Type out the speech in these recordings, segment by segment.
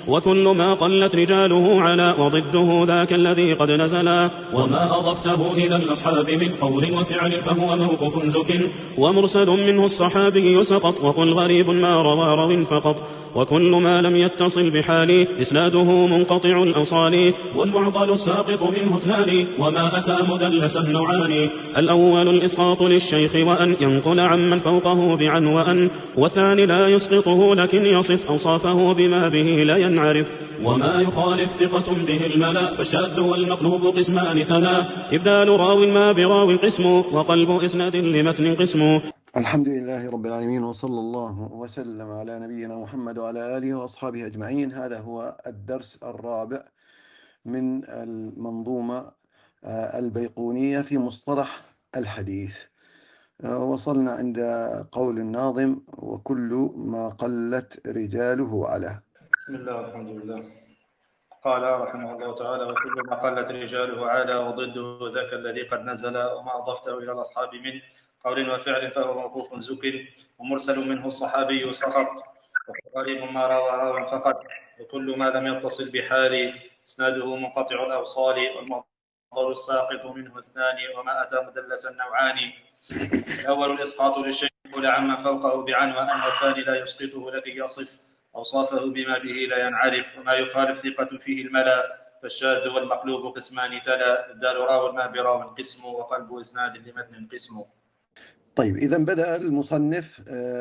وكل ما قلت رجاله على وضده ذاك الذي قد نزلا. وما أضفته إلى الأصحاب من قول وفعل فهو موقوف زك، ومرسل منه الصحابي سقط، وقل غريب ما روى رو فقط. وكل ما لم يتصل بحال إسناده منقطع الأوصال، والمعضل الساقط منه اثنان، وما أتى مدلسا نوعان. الأول الإسقاط للشيخ وأن ينقل عمن فوقه بعن وأن، والثاني لا يسقطه لكن يصف أوصافه بما به لا ينعرف. وما يخالف ثقة به الملا، فالشاذ والمقلوب قسمان تلا، إبدال راو ما براو قسم، وقلب إسناد لمتن قسم. الحمد لله رب العالمين، وصلى الله وسلم على نبينا محمد وعلى آله وأصحابه أجمعين. هذا هو الدرس الرابع من المنظومة البيقونية في مصطلح الحديث. وصلنا عند قول الناظم: وكل ما قلت رجاله على. بسم الله والحمد لله. قال رحمه الله تعالى: وكل ما قلت رجاله على، وضده ذاك الذي قد نزل، وما أضفته إلى الأصحاب من قول وفعل فهو موقوف زك، ومرسل منه الصحابي سقط، وغريب ما روى راو فقط. وكل ما لم يتصل بحال إسناده منقطع الأوصال، والمعضل الساقط منه اثنان، وما أتى مدلسا نوعان. الأول الإسقاط للشيء يقول عمن فوقه بعن وأن، والثاني لا يسقطه لكي يصف أوصافه بما به لا ينعرف. وما يخالف ثقة فيه الملا، فالشاذ والمقلوب قسمان تلا، إبدال راو ما براو قسم، وقلب إسناد لمتن قسم. طيب، إذا بدأ المصنف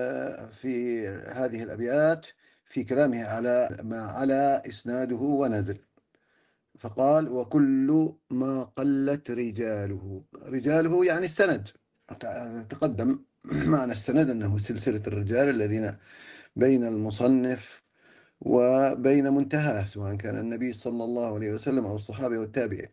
في هذه الأبيات في كلامه على ما على إسناده ونزل، فقال: وكل ما قلت رجاله يعني السند. تقدم معنى السند أنه سلسلة الرجال الذين بين المصنف وبين منتهاه، سواء كان النبي صلى الله عليه وسلم أو الصحابة والتابعين.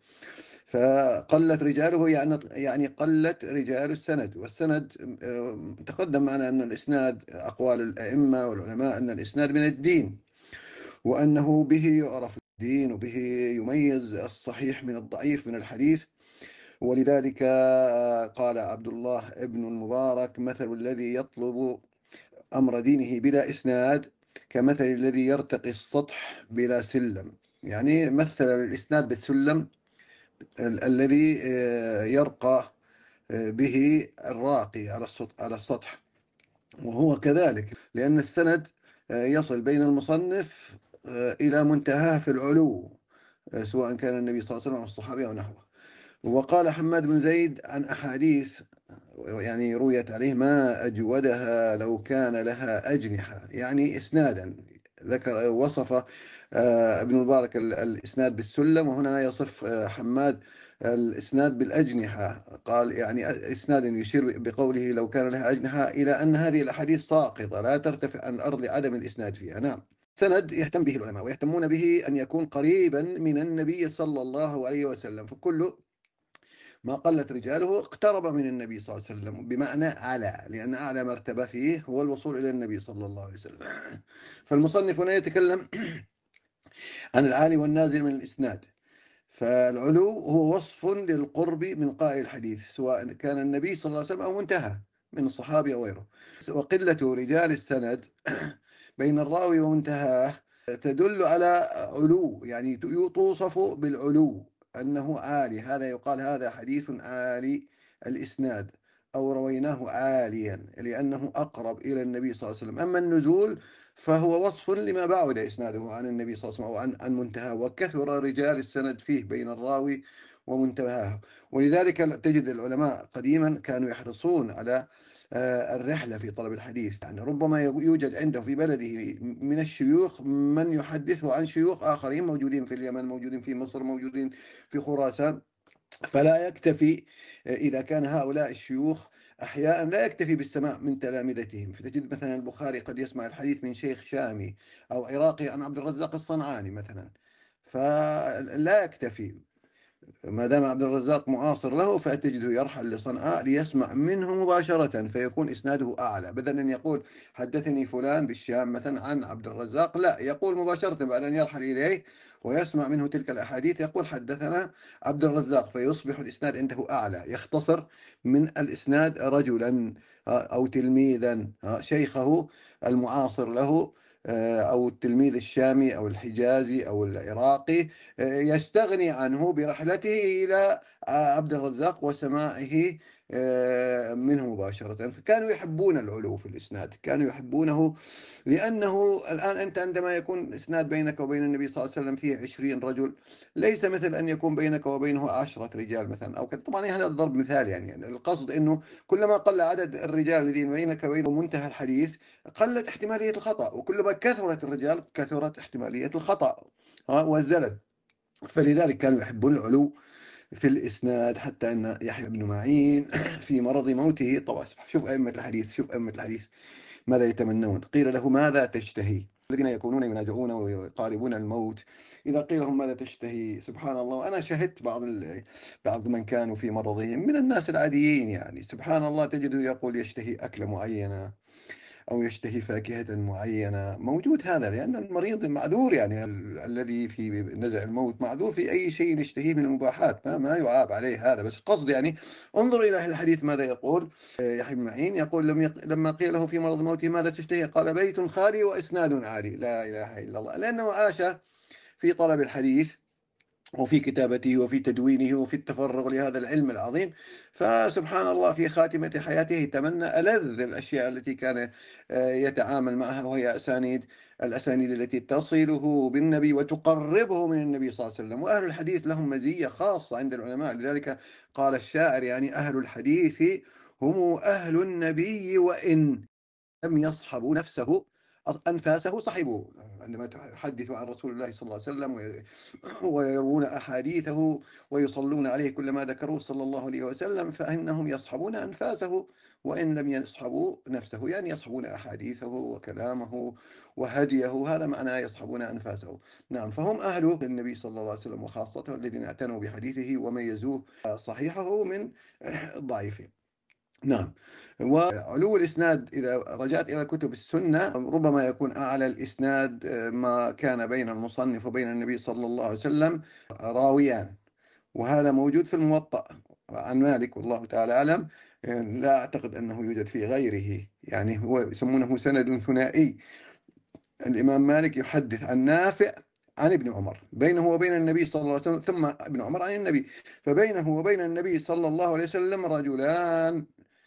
فقلت رجاله يعني قلت رجال السند. والسند تقدم معنا أن الإسناد، أقوال الأئمة والعلماء، أن الإسناد من الدين، وأنه به يعرف الدين، وبه يميز الصحيح من الضعيف من الحديث. ولذلك قال عبد الله ابن المبارك: مثل الذي يطلب أمر دينه بلا إسناد كمثل الذي يرتقي السطح بلا سلم. يعني مثل الإسناد بالسلم الذي يرقى به الراقي على السطح، وهو كذلك، لأن السند يصل بين المصنف إلى منتهاه في العلو، سواء كان النبي صلى الله عليه وسلم أو الصحابي أو نحوه. وقال حماد بن زيد عن أحاديث يعني رويت عليه: ما أجودها لو كان لها أجنحة، يعني إسنادا. وصف ابن المبارك الإسناد بالسلم، وهنا يصف حماد الإسناد بالأجنحة. قال يعني إسنادا يشير بقوله لو كان لها أجنحة إلى أن هذه الأحاديث ساقطة لا ترتفع عن الأرض لعدم الإسناد فيها. نعم، سند يهتم به العلماء، ويهتمون به أن يكون قريبا من النبي صلى الله عليه وسلم، فكل ما قلت رجاله اقترب من النبي صلى الله عليه وسلم، بمعنى أعلى، لأن أعلى مرتبة فيه هو الوصول إلى النبي صلى الله عليه وسلم. فالمصنف هنا يتكلم عن العالي والنازل من الإسناد. فالعلو هو وصف للقرب من قائل الحديث، سواء كان النبي صلى الله عليه وسلم أو منتهى من الصحابي أو غيره. وقلة رجال السند بين الراوي ومنتهاه تدل على علو، يعني توصف بالعلو، أنه عالي. هذا يقال هذا حديث عالي الإسناد، أو رويناه عاليا، لأنه أقرب إلى النبي صلى الله عليه وسلم. أما النزول فهو وصف لما بعد إسناده عن النبي صلى الله عليه وسلم أو عن منتهاه، وكثر رجال السند فيه بين الراوي ومنتهاه. ولذلك تجد العلماء قديما كانوا يحرصون على الرحلة في طلب الحديث. يعني ربما يوجد عنده في بلده من الشيوخ من يحدثه عن شيوخ آخرين موجودين في اليمن، موجودين في مصر، موجودين في خراسان. فلا يكتفي، إذا كان هؤلاء الشيوخ أحياء، لا يكتفي بالسماع من تلامذتهم. فتجد مثلا البخاري قد يسمع الحديث من شيخ شامي أو عراقي عن عبد الرزاق الصنعاني مثلا، فلا يكتفي. ما دام عبد الرزاق معاصر له، فتجده يرحل لصنعاء ليسمع منه مباشرة، فيكون إسناده أعلى. بدل أن يقول حدثني فلان بالشام مثلا عن عبد الرزاق، لا، يقول مباشرة بعد أن يرحل إليه ويسمع منه تلك الأحاديث يقول حدثنا عبد الرزاق، فيصبح الإسناد عنده أعلى. يختصر من الإسناد رجلا أو تلميذا شيخه المعاصر له أو التلميذ الشامي أو الحجازي أو العراقي يستغني عنه برحلته إلى عبد الرزاق وسماعه منه مباشرة. فكانوا يحبون العلو في الإسناد، كانوا يحبونه، لأنه الآن أنت عندما يكون إسناد بينك وبين النبي صلى الله عليه وسلم فيه 20 رجل، ليس مثل أن يكون بينك وبينه 10 رجال مثلا أو كذا. طبعا هذا الضرب مثال، يعني القصد أنه كلما قل عدد الرجال الذين بينك وبينه منتهى الحديث قلت احتمالية الخطأ، وكلما كثرت الرجال كثرت احتمالية الخطأ والزلل. فلذلك كانوا يحبون العلو في الإسناد، حتى أن يحيى بن معين في مرض موته طبعا، شوف أئمة الحديث، شوف أئمة الحديث ماذا يتمنون. قيل له ماذا تشتهي؟ الذين يكونون ينازعون ويقاربون الموت، إذا قيل لهم ماذا تشتهي، سبحان الله، أنا شهدت بعض من كانوا في مرضهم من الناس العاديين، يعني سبحان الله تجده يقول يشتهي أكلة معينة أو يشتهي فاكهة معينة. موجود هذا، لأن المريض معذور، يعني الذي في نزع الموت معذور في أي شيء يشتهيه من المباحات، ما يعاب عليه هذا. بس قصد يعني انظر إلى الحديث ماذا يقول يحيى بن معين، يقول لما قيل له في مرض موته ماذا تشتهي، قال بيت خالي وإسناد عالي. لا إله إلا الله، لأنه عاش في طلب الحديث وفي كتابته وفي تدوينه وفي التفرغ لهذا العلم العظيم. فسبحان الله في خاتمة حياته تمنى ألذ الأشياء التي كان يتعامل معها، وهي الأسانيد التي تصله بالنبي وتقربه من النبي صلى الله عليه وسلم. وأهل الحديث لهم مزية خاصة عند العلماء، لذلك قال الشاعر يعني أهل الحديث هم أهل النبي وإن لم يصحبوا نفسه أنفاسه صحبوه. عندما تحدث عن رسول الله صلى الله عليه وسلم ويروون أحاديثه ويصلون عليه كلما ذكروه صلى الله عليه وسلم، فإنهم يصحبون أنفاسه وإن لم يصحبوا نفسه، يعني يصحبون أحاديثه وكلامه وهديه، هذا معنى يصحبون أنفاسه. نعم، فهم أهل النبي صلى الله عليه وسلم وخاصته الذين اعتنوا بحديثه وميزوه صحيحه من ضعيفه. نعم. وعلو الإسناد إذا رجعت إلى كتب السنة ربما يكون أعلى الإسناد ما كان بين المصنف وبين النبي صلى الله عليه وسلم راويان، وهذا موجود في الموطأ عن مالك والله تعالى أعلم. لا أعتقد أنه يوجد في غيره، يعني هو يسمونه سند ثنائي. الإمام مالك يحدث عن نافع عن ابن عمر، بينه وبين النبي صلى الله عليه وسلم، ثم ابن عمر عن النبي، فبينه وبين النبي صلى الله عليه وسلم رجلان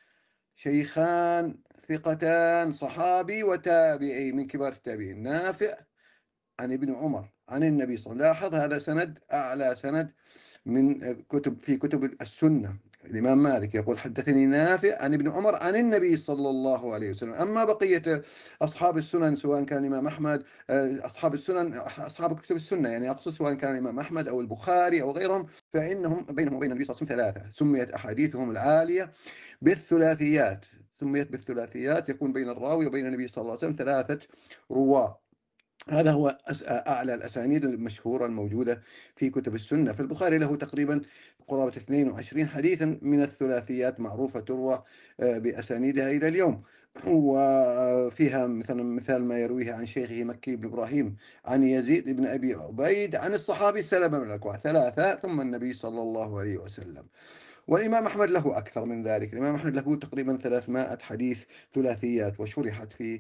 شيخان ثقتان، صحابي وتابعي من كبار التابعين، نافع عن ابن عمر عن النبي صلى الله عليه وسلم. لاحظ هذا سند أعلى سند من في كتب السنة. الإمام مالك يقول حدثني نافع عن ابن عمر عن النبي صلى الله عليه وسلم. أما بقية أصحاب السنن سواء كان الإمام أحمد، أصحاب السنن أصحاب كتب السنة يعني أقصد، سواء كان الإمام أحمد أو البخاري أو غيرهم، فإنهم بينهم وبين النبي صلى الله عليه وسلم ثلاثة، سميت أحاديثهم العالية بالثلاثيات، سميت بالثلاثيات، يكون بين الراوي وبين النبي صلى الله عليه وسلم ثلاثة رواة. هذا هو أعلى الأسانيد المشهورة الموجودة في كتب السنة. فالبخاري له تقريبا قرابة 22 حديثا من الثلاثيات معروفة تروى بأسانيدها إلى اليوم، وفيها مثال ما يرويه عن شيخه مكي بن إبراهيم عن يزيد بن أبي عبيد عن الصحابي سلمة بن الأكوع، ثلاثة ثم النبي صلى الله عليه وسلم. والإمام أحمد له أكثر من ذلك، الإمام أحمد له تقريبا 300 حديث ثلاثيات، وشرحت في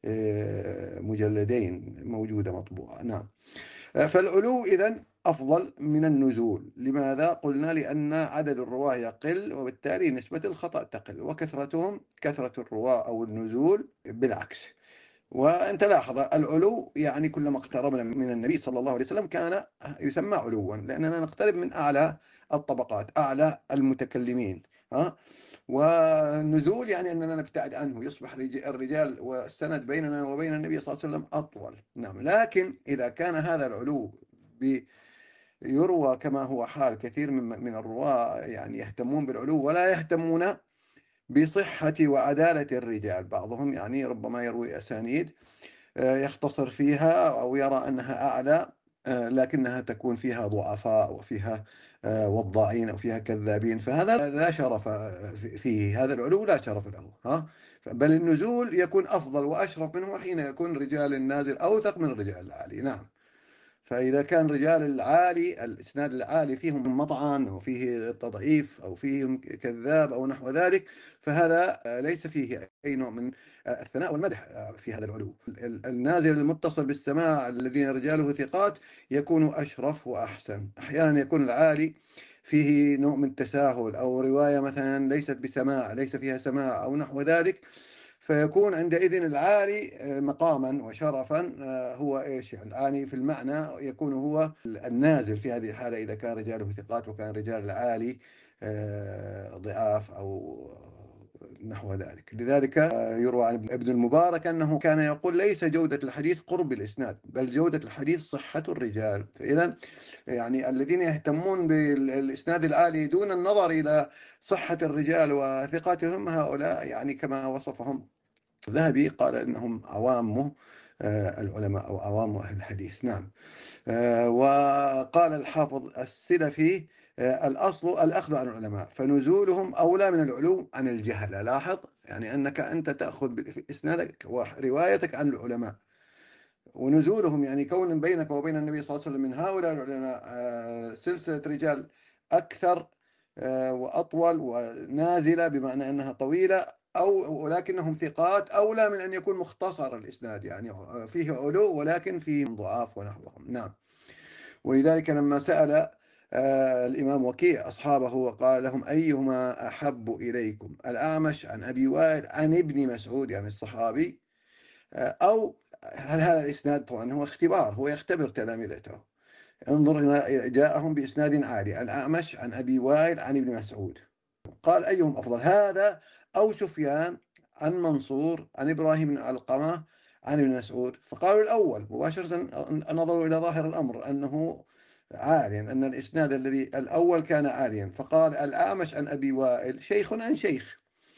مجلدين موجودة مطبوعة. نعم. فالعلو إذن أفضل من النزول. لماذا؟ قلنا لأن عدد الرواة يقل، وبالتالي نسبة الخطأ تقل، وكثرتهم كثرة الرواة أو النزول بالعكس. وأنت لاحظ العلو يعني كلما اقتربنا من النبي صلى الله عليه وسلم كان يسمى علوا، لأننا نقترب من أعلى الطبقات، أعلى المتكلمين. والنزول يعني أننا نبتعد عنه، يصبح الرجال والسند بيننا وبين النبي صلى الله عليه وسلم أطول. نعم. لكن إذا كان هذا العلو يروى كما هو حال كثير من الرواة، يعني يهتمون بالعلو ولا يهتمون بصحة وعدالة الرجال، بعضهم يعني ربما يروي أسانيد يختصر فيها أو يرى أنها أعلى لكنها تكون فيها ضعفاء وفيها وضاعين أو فيها كذابين، فهذا لا شرف فيه، هذا العلو لا شرف له. بل النزول يكون أفضل وأشرف منه حين يكون رجال النازل أوثق من الرجال العالي. نعم. فإذا كان رجال العالي الإسناد العالي فيهم مطعن أو فيه تضعيف أو فيهم كذاب أو نحو ذلك، فهذا ليس فيه أي نوع من الثناء والمدح في هذا العلو. النازل المتصل بالسماع الذين رجاله ثقات يكون أشرف وأحسن. أحيانا يكون العالي فيه نوع من التساهل أو رواية مثلا ليست بسماع، ليس فيها سماع أو نحو ذلك، فيكون عندئذ العالي مقاما وشرفا هو ايش يعني العالي في المعنى يكون هو النازل في هذه الحالة إذا كان رجاله ثقات وكان رجال العالي ضعاف أو نحو ذلك. لذلك يروى عن ابن المبارك أنه كان يقول ليس جودة الحديث قرب الإسناد، بل جودة الحديث صحة الرجال. فإذا يعني الذين يهتمون بالإسناد العالي دون النظر إلى صحة الرجال وثقاتهم، هؤلاء يعني كما وصفهم الذهبي قال إنهم عوام العلماء أو عوام أهل الحديث. نعم. وقال الحافظ السلفي الأصل الأخذ عن العلماء، فنزولهم أولى من العلو عن الجهلة. لاحظ يعني أنك أنت تأخذ إسنادك وروايتك عن العلماء، ونزولهم يعني كون بينك وبين النبي صلى الله عليه وسلم من هؤلاء العلماء سلسلة رجال أكثر وأطول ونازلة بمعنى أنها طويلة ولكنهم ثقات، أولى من أن يكون مختصر الإسناد يعني فيه علو ولكن فيه ضعاف ونحوهم. نعم. ولذلك لما سأل الإمام وكيع أصحابه وقال لهم أيهما أحب إليكم، الأعمش عن أبي وائل عن ابن مسعود يعني الصحابي، أو هل هذا الإسناد طبعا هو اختبار، هو يختبر تلامذته. انظر جاءهم بإسناد عالي، الأعمش عن أبي وائل عن ابن مسعود، قال أيهم أفضل، هذا أو سفيان عن منصور عن إبراهيم بن علقمة عن ابن مسعود؟ فقالوا الأول مباشرة، نظروا إلى ظاهر الأمر أنه عاليا، أن الإسناد الذي الأول كان عاليا، فقال الأعمش عن أبي وائل شيخ عن شيخ،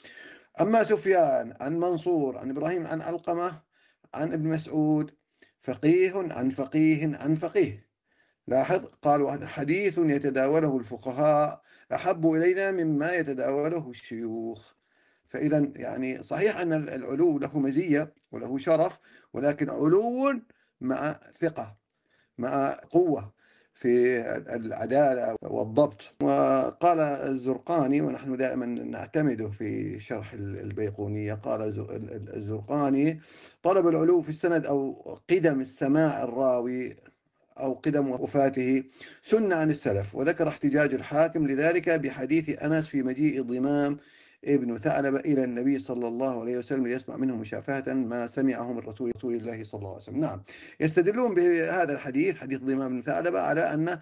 أما سفيان عن منصور عن إبراهيم عن علقمة عن ابن مسعود فقيه عن فقيه عن فقيه. لاحظ قالوا حديث يتداوله الفقهاء أحب إلينا مما يتداوله الشيوخ. فإذا يعني صحيح أن العلو له مزية وله شرف، ولكن علو مع ثقة مع قوة في العدالة والضبط. وقال الزرقاني، ونحن دائما نعتمده في شرح البيقونية، قال الزرقاني طلب العلو في السند أو قدم السماع الراوي أو قدم وفاته سنة عن السلف، وذكر احتجاج الحاكم لذلك بحديث أنس في مجيء ضمام ابن ثعلبة إلى النبي صلى الله عليه وسلم ليسمع منه مشافهة ما سمعه من رسول الله صلى الله عليه وسلم. نعم، يستدلون بهذا الحديث حديث ضمام بن ثعلبة على أن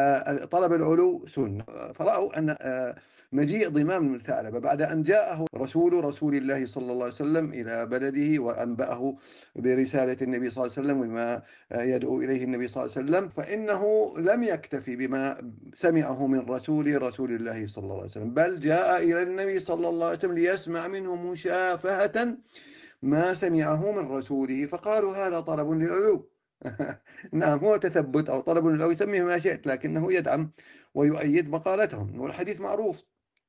طلب العلو سنة، فرأوا أن مجيء ضمام بن ثعلبة بعد أن جاءه رسول الله صلى الله عليه وسلم إلى بلده وأنبأه برسالة النبي صلى الله عليه وسلم وما يدعو إليه النبي صلى الله عليه وسلم، فإنه لم يكتفي بما سمعه من رسول الله صلى الله عليه وسلم، بل جاء إلى النبي صلى الله عليه وسلم ليسمع منه مشافهة ما سمعه من رسوله، فقالوا هذا طلب للعلو. نعم، هو تثبت أو طلب للعلو، يسميه ما شئت، لكنه يدعم ويؤيد مقالتهم. والحديث معروف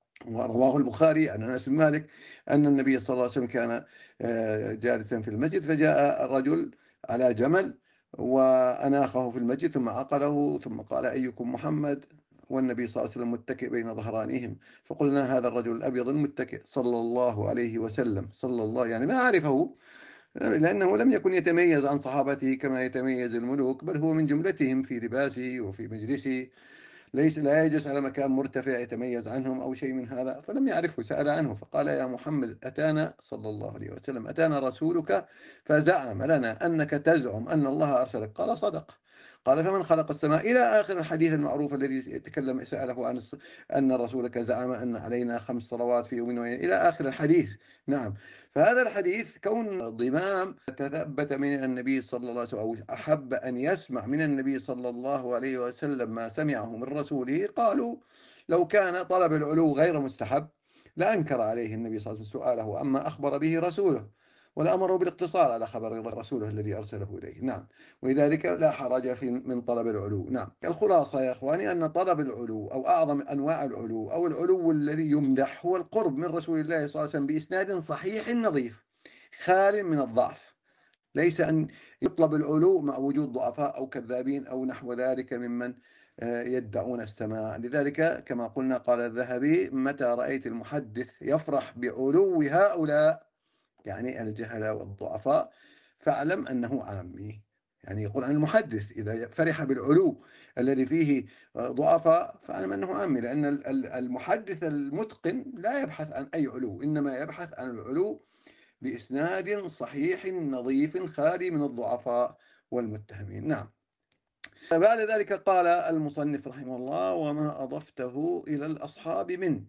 ورواه البخاري عن أنس بن مالك أن النبي صلى الله عليه وسلم كان جالسا في المسجد، فجاء الرجل على جمل وأناخه في المسجد ثم عقله، ثم قال أيكم محمد، والنبي صلى الله عليه وسلم متكئ بين ظهرانيهم، فقلنا هذا الرجل الأبيض المتكئ صلى الله عليه وسلم، صلى الله يعني ما عرفه، لأنه لم يكن يتميز عن صحابته كما يتميز الملوك، بل هو من جملتهم في لباسه وفي مجلسه، لا يجلس على مكان مرتفع يتميز عنهم أو شيء من هذا، فلم يعرفه، سأل عنه فقال يا محمد أتانا صلى الله عليه وسلم أتانا رسولك فزعم لنا أنك تزعم أن الله أرسلك، قال صدق. قال فمن خلق السماء إلى آخر الحديث المعروف الذي يتكلم سأله عن أن رسولك زعم أن علينا 5 صلوات في يوم ويوم إلى آخر الحديث. نعم، فهذا الحديث كون ضمام تثبت من النبي صلى الله عليه وسلم أو أحب أن يسمع من النبي صلى الله عليه وسلم ما سمعه من رسوله، قالوا لو كان طلب العلو غير مستحب لأنكر عليه النبي صلى الله عليه وسلم سؤاله، أما أخبر به رسوله والأمر بالاقتصار على خبر رسوله الذي أرسله إليه. نعم، ولذلك لا حرج من طلب العلو. نعم، الخلاصة يا إخواني أن طلب العلو أو أعظم أنواع العلو أو العلو الذي يمدح هو القرب من رسول الله صلى الله عليه وسلم بإسناد صحيح نظيف خال من الضعف. ليس أن يطلب العلو مع وجود ضعفاء أو كذابين أو نحو ذلك ممن يدعون السماع. لذلك كما قلنا قال الذهبي: متى رأيت المحدث يفرح بعلو هؤلاء، يعني الجهلة والضعفاء، فاعلم أنه عامي. يعني يقول عن المحدث إذا فرح بالعلو الذي فيه ضعفاء فاعلم أنه عامي، لأن المحدث المتقن لا يبحث عن أي علو، إنما يبحث عن العلو بإسناد صحيح نظيف خالي من الضعفاء والمتهمين. نعم. بعد ذلك قال المصنف رحمه الله: وما أضفته إلى الأصحاب من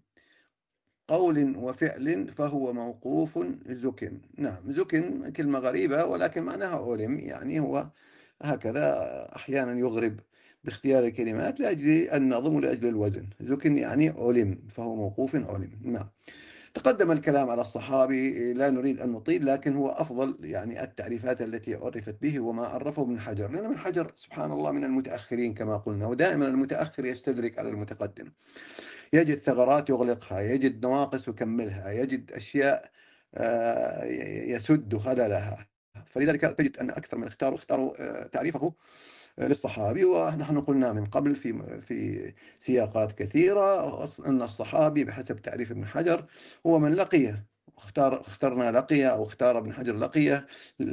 قول وفعل فهو موقوف زك. نعم، زك كلمة غريبة ولكن معناها علم، يعني هو هكذا أحيانا يغرب باختيار الكلمات لأجل النظم ولأجل الوزن. زك يعني علم، فهو موقوف علم. نعم. تقدم الكلام على الصحابي، لا نريد أن نطيل، لكن هو أفضل يعني التعريفات التي عرفت به وما عرفه ابن حجر، لأن ابن حجر سبحان الله من المتأخرين كما قلنا، ودائما المتأخر يستدرك على المتقدم، يجد ثغرات يغلقها، يجد نواقص يكملها، يجد أشياء يسد خللها. فلذلك تجد أن أكثر من اختاروا تعريفه للصحابي. ونحن قلنا من قبل في سياقات كثيرة أن الصحابي بحسب تعريف ابن حجر هو من لقيه. اخترنا لقيه أو اختار ابن حجر لقيه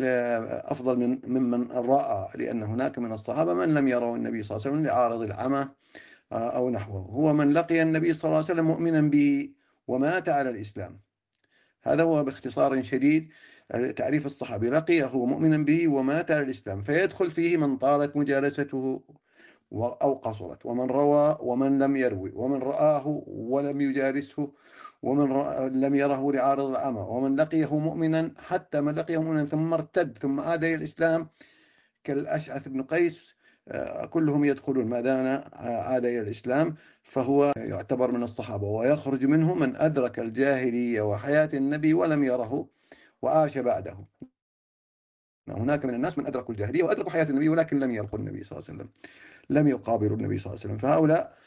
أفضل ممن رأى، لأن هناك من الصحابة من لم يروا النبي صلى الله عليه وسلم لعارض العمى أو نحوه. هو من لقي النبي صلى الله عليه وسلم مؤمنا به ومات على الإسلام. هذا هو باختصار شديد تعريف الصحابي: لقيه مؤمنا به ومات على الإسلام، فيدخل فيه من طالت مجالسته أو قصرت، ومن روى ومن لم يروي، ومن رآه ولم يجالسه، ومن لم يره لعارض العمى، ومن لقيه مؤمنا، حتى من لقيه مؤمنا ثم ارتد ثم عاد إلى الإسلام كالأشعث بن قيس، كلهم يدخلون ما دام عاد إلى الإسلام، فهو يعتبر من الصحابة. ويخرج منه من أدرك الجاهلية وحياة النبي ولم يره وعاش بعده. هناك من الناس من أدركوا الجاهلية وأدركوا حياة النبي ولكن لم يلقوا النبي صلى الله عليه وسلم، لم يقابلوا النبي صلى الله عليه وسلم، فهؤلاء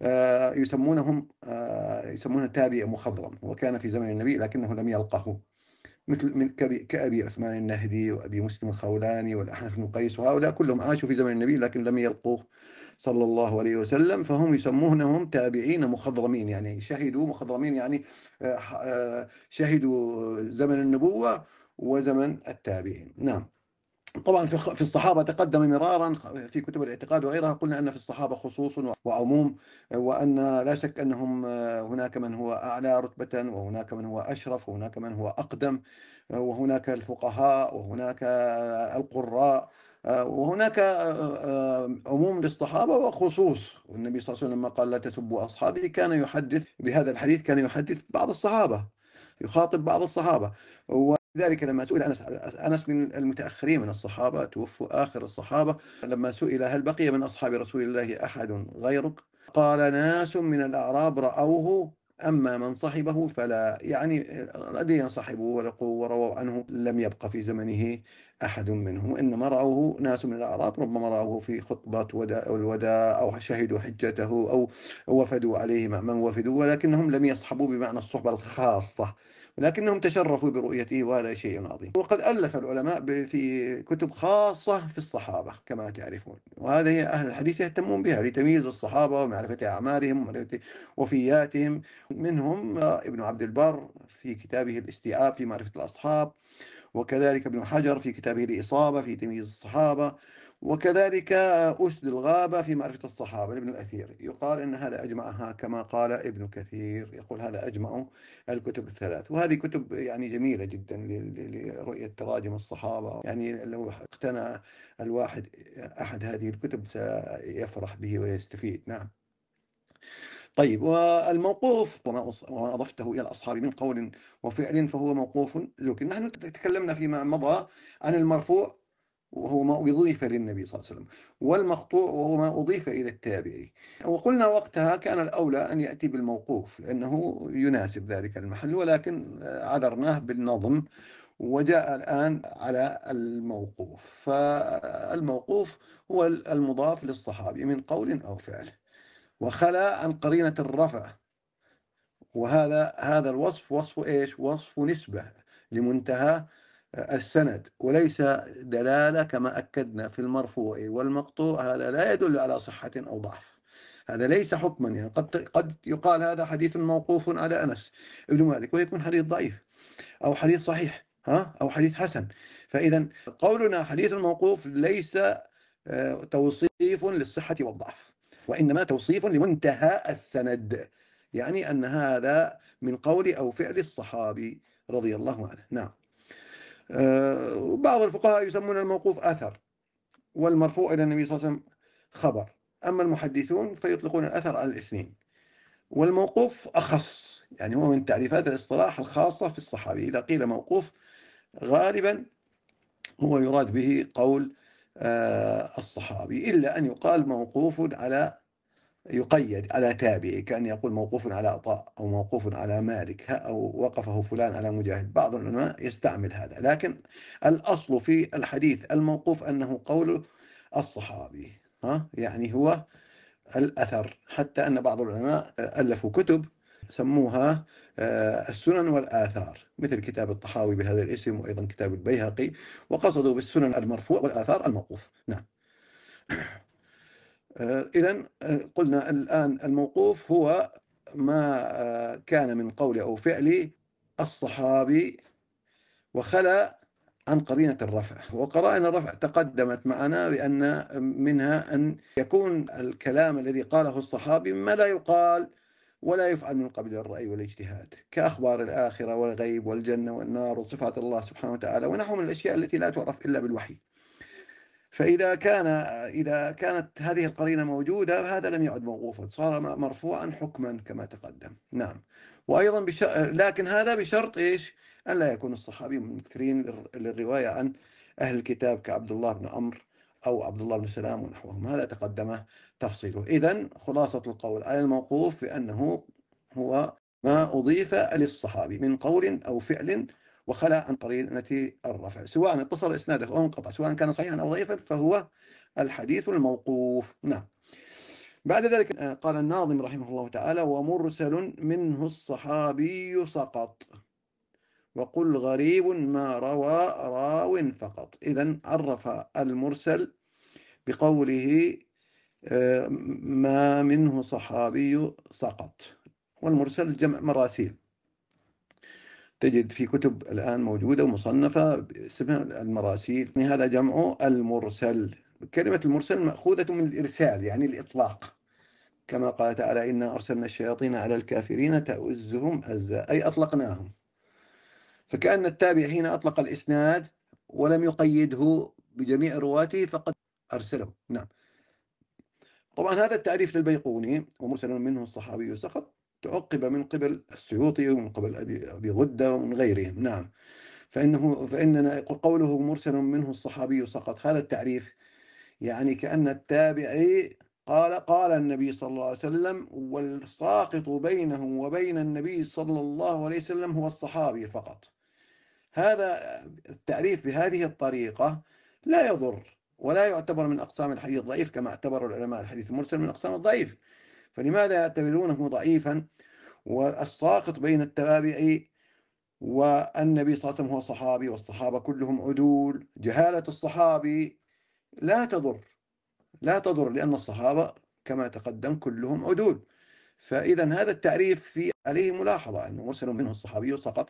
يسمونه تابع مخضرم، وكان في زمن النبي لكنه لم يلقه، مثل كأبي عثمان النهدي وأبي مسلم الخولاني والأحنف بن قيس، وهؤلاء كلهم عاشوا في زمن النبي لكن لم يلقوه صلى الله عليه وسلم، فهم يسمونهم تابعين مخضرمين، يعني شهدوا مخضرمين، يعني شهدوا زمن النبوة وزمن التابعين. نعم. طبعا في الصحابة تقدم مرارا في كتب الاعتقاد وغيرها، قلنا أن في الصحابة خصوص وعموم، وأن لا شك أنهم هناك من هو أعلى رتبة، وهناك من هو أشرف، وهناك من هو أقدم، وهناك الفقهاء، وهناك القراء، وهناك عموم للصحابة وخصوص. والنبي صلى الله عليه وسلم لما قال لا تسبوا أصحابي كان يحدث بهذا الحديث، كان يحدث بعض الصحابة، يخاطب بعض الصحابة. ذلك لما سئل أنس من المتأخرين من الصحابة، توفوا آخر الصحابة، لما سئل هل بقي من أصحاب رسول الله أحد غيرك؟ قال ناس من الأعراب رأوه أما من صحبه فلا، يعني الذين صحبوا ولقوا ورووا عنه لم يبق في زمنه أحد منهم، إنما رأوه ناس من الأعراب، ربما رأوه في خطبة الوداع أو شهدوا حجته أو وفدوا عليه من وفدوا، ولكنهم لم يصحبوا بمعنى الصحبة الخاصة، ولكنهم تشرفوا برؤيته، وهذا شيء عظيم. وقد ألف العلماء في كتب خاصة في الصحابة كما تعرفون، وهذه أهل الحديث يهتمون بها لتمييز الصحابة ومعرفة أعمارهم ومعرفة وفياتهم. منهم ابن عبد البر في كتابه الاستيعاب في معرفة الأصحاب، وكذلك ابن حجر في كتابه الإصابة في تمييز الصحابة، وكذلك أسد الغابة في معرفة الصحابة لابن الأثير. يقال إن هذا أجمعها كما قال ابن كثير، يقول هذا أجمع الكتب الثلاث. وهذه كتب يعني جميلة جدا لرؤية تراجم الصحابة، يعني لو اقتنى الواحد أحد هذه الكتب سيفرح به ويستفيد. نعم. طيب، والموقوف وما أضفته إلى الأصحاب من قول وفعل فهو موقوف زك. نحن تكلمنا فيما مضى عن المرفوع وهو ما أضيف للنبي صلى الله عليه وسلم، والمقطوع وهو ما أضيف إلى التابعي، وقلنا وقتها كان الأولى أن يأتي بالموقوف لأنه يناسب ذلك المحل، ولكن عذرناه بالنظم وجاء الآن على الموقوف. فالموقوف هو المضاف للصحابي من قول أو فعل، وخلا عن قرينة الرفع، وهذا الوصف وصف إيش؟ وصف نسبة لمنتهى السند وليس دلالة كما أكدنا في المرفوع والمقطوع، هذا لا يدل على صحة أو ضعف، هذا ليس حكما. يعني قد يقال هذا حديث موقوف على أنس بن مالك ويكون حديث ضعيف، أو حديث صحيح أو حديث حسن. فإذا قولنا حديث موقوف ليس توصيف للصحة والضعف، وإنما توصيف لمنتهى السند، يعني أن هذا من قول أو فعل الصحابي رضي الله عنه. نعم. بعض الفقهاء يسمون الموقوف أثر، والمرفوع إلى النبي صلى الله عليه وسلم خبر. أما المحدثون فيطلقون الأثر على الاثنين، والموقوف أخص، يعني هو من تعريفات الاصطلاح الخاصة في الصحابي. إذا قيل موقوف غالبا هو يراد به قول الصحابي، إلا أن يقال موقوف على، يقيد على تابعي، كأن يقول موقوف على عطاء أو موقوف على مالك أو وقفه فلان على مجاهد. بعض العلماء يستعمل هذا، لكن الأصل في الحديث الموقوف أنه قول الصحابي، يعني هو الأثر. حتى أن بعض العلماء ألفوا كتب سموها السنن والآثار، مثل كتاب الطحاوي بهذا الاسم، وأيضا كتاب البيهقي، وقصدوا بالسنن المرفوع والآثار الموقوف. نعم. إذن قلنا الآن الموقوف هو ما كان من قول أو فعل الصحابي وخلى عن قرينة الرفع. وقرائن الرفع تقدمت معنا بأن منها أن يكون الكلام الذي قاله الصحابي ما لا يقال ولا يفعل من قبل الرأي والاجتهاد، كأخبار الآخرة والغيب والجنة والنار وصفات الله سبحانه وتعالى ونحو من الأشياء التي لا تعرف إلا بالوحي. فإذا كانت هذه القرينة موجودة هذا لم يعد موقوفا، صار مرفوعا حكما كما تقدم. نعم. وأيضا لكن هذا بشرط إيش؟ أن لا يكون الصحابي مكثرين للرواية عن أهل الكتاب كعبد الله بن عمرو أو عبد الله بن سلام ونحوهم، هذا تقدم تفصيله. إذن خلاصة القول على الموقوف بأنه هو ما أضيف للصحابي من قول أو فعل وخلى عن قرينة الرفع، سواء اتصل إسناده أو انقطع، سواء كان صحيحا أو ضعيفا، فهو الحديث الموقوف. نعم. بعد ذلك قال الناظم رحمه الله تعالى: ومرسل منه الصحابي سقط، وقل غريب ما روى راو فقط. إذن عرف المرسل بقوله ما منه صحابي سقط، والمرسل جمع مراسيل، تجد في كتب الآن موجودة ومصنفة اسمها المراسيل، هذا جمع المرسل. كلمة المرسل مأخوذة من الإرسال، يعني الإطلاق، كما قال تعالى: إنا أرسلنا الشياطين على الكافرين تؤزهم أزا، أي أطلقناهم. فكأن التابع هنا أطلق الإسناد ولم يقيده بجميع رواته فقد أرسله. نعم. طبعا هذا التعريف للبيقوني ومرسل منه الصحابي سقط تعقب من قبل السيوطي ومن قبل أبي غدة ومن غيرهم. نعم. فإننا قوله مرسل منه الصحابي سقط، هذا التعريف يعني كأن التابعي قال النبي صلى الله عليه وسلم، والساقط بينه وبين النبي صلى الله عليه وسلم هو الصحابي فقط. هذا التعريف بهذه الطريقة لا يضر ولا يعتبر من أقسام الحديث ضعيف، كما اعتبر العلماء الحديث المرسل من أقسام الضعيف. فلماذا يعتبرونه ضعيفا والساقط بين التابعي والنبي صلى الله عليه وسلم هو صحابي والصحابة كلهم عدول؟ جهالة الصحابي لا تضر لأن الصحابة كما تقدم كلهم عدول. فإذا هذا التعريف في عليه ملاحظة، أنه مرسل منه الصحابي سقط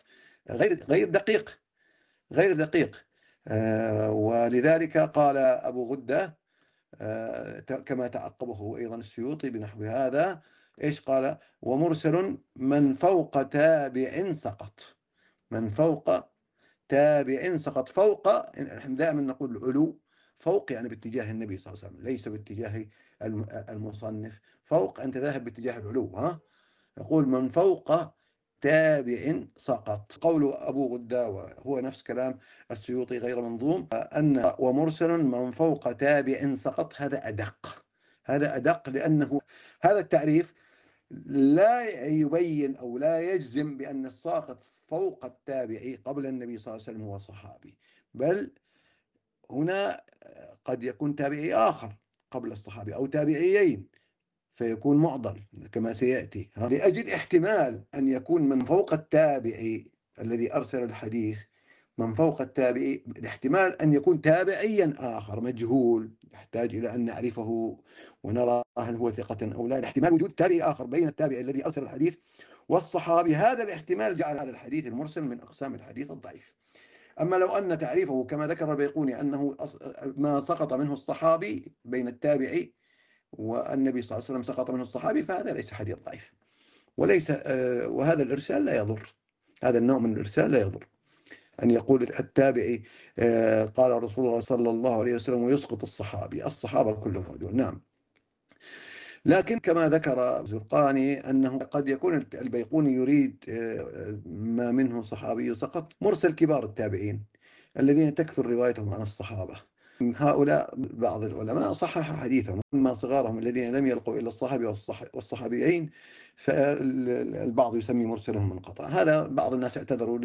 غير دقيق. ولذلك قال أبو غدة كما تعقبه أيضا السيوطي بنحو هذا، إيش قال؟ ومرسل من فوق تابع سقط. من فوق تابع سقط. فوق، نحن دائما نقول العلو، فوق يعني باتجاه النبي صلى الله عليه وسلم، ليس باتجاه المصنف. فوق أنت ذاهب باتجاه العلو، يقول من فوق تابع سقط. قول أبو غدة وهو نفس كلام السيوطي غير منظوم، أن ومرسل من فوق تابع سقط، هذا أدق، لأنه هذا التعريف لا يبين أو لا يجزم بأن الساقط فوق التابعي قبل النبي صلى الله عليه وسلم هو صحابي، بل هنا قد يكون تابعي آخر قبل الصحابي أو تابعيين فيكون معضل كما سيأتي، لأجل احتمال أن يكون من فوق التابعي الذي أرسل الحديث من فوق التابعي، الاحتمال أن يكون تابعيا آخر مجهول يحتاج إلى أن نعرفه ونرى هل هو ثقة أو لا. الاحتمال وجود تابعي آخر بين التابعي الذي أرسل الحديث والصحابي، هذا الاحتمال جعل هذا الحديث المرسل من أقسام الحديث الضعيف. أما لو أن تعريفه كما ذكر البيقوني أنه ما سقط منه الصحابي بين التابعي والنبي صلى الله عليه وسلم سقط منه الصحابي، فهذا ليس حديث ضعيف وليس وهذا الإرسال لا يضر. هذا النوع من الإرسال لا يضر، أن يقول التابعي قال رسول الله صلى الله عليه وسلم ويسقط الصحابة كلهم موجود. نعم. لكن كما ذكر الزرقاني أنه قد يكون البيقوني يريد ما منه صحابي سقط مرسل كبار التابعين الذين تكثر روايتهم عن الصحابة. هؤلاء بعض العلماء صحح حديثهم، أما صغارهم الذين لم يلقوا إلا الصحابي والصحابيين فالبعض يسمي مرسلهم منقطع. هذا بعض الناس اعتذروا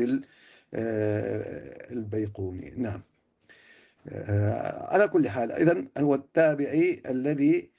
للبيقوني. نعم. على كل حال، إذن هو التابعي الذي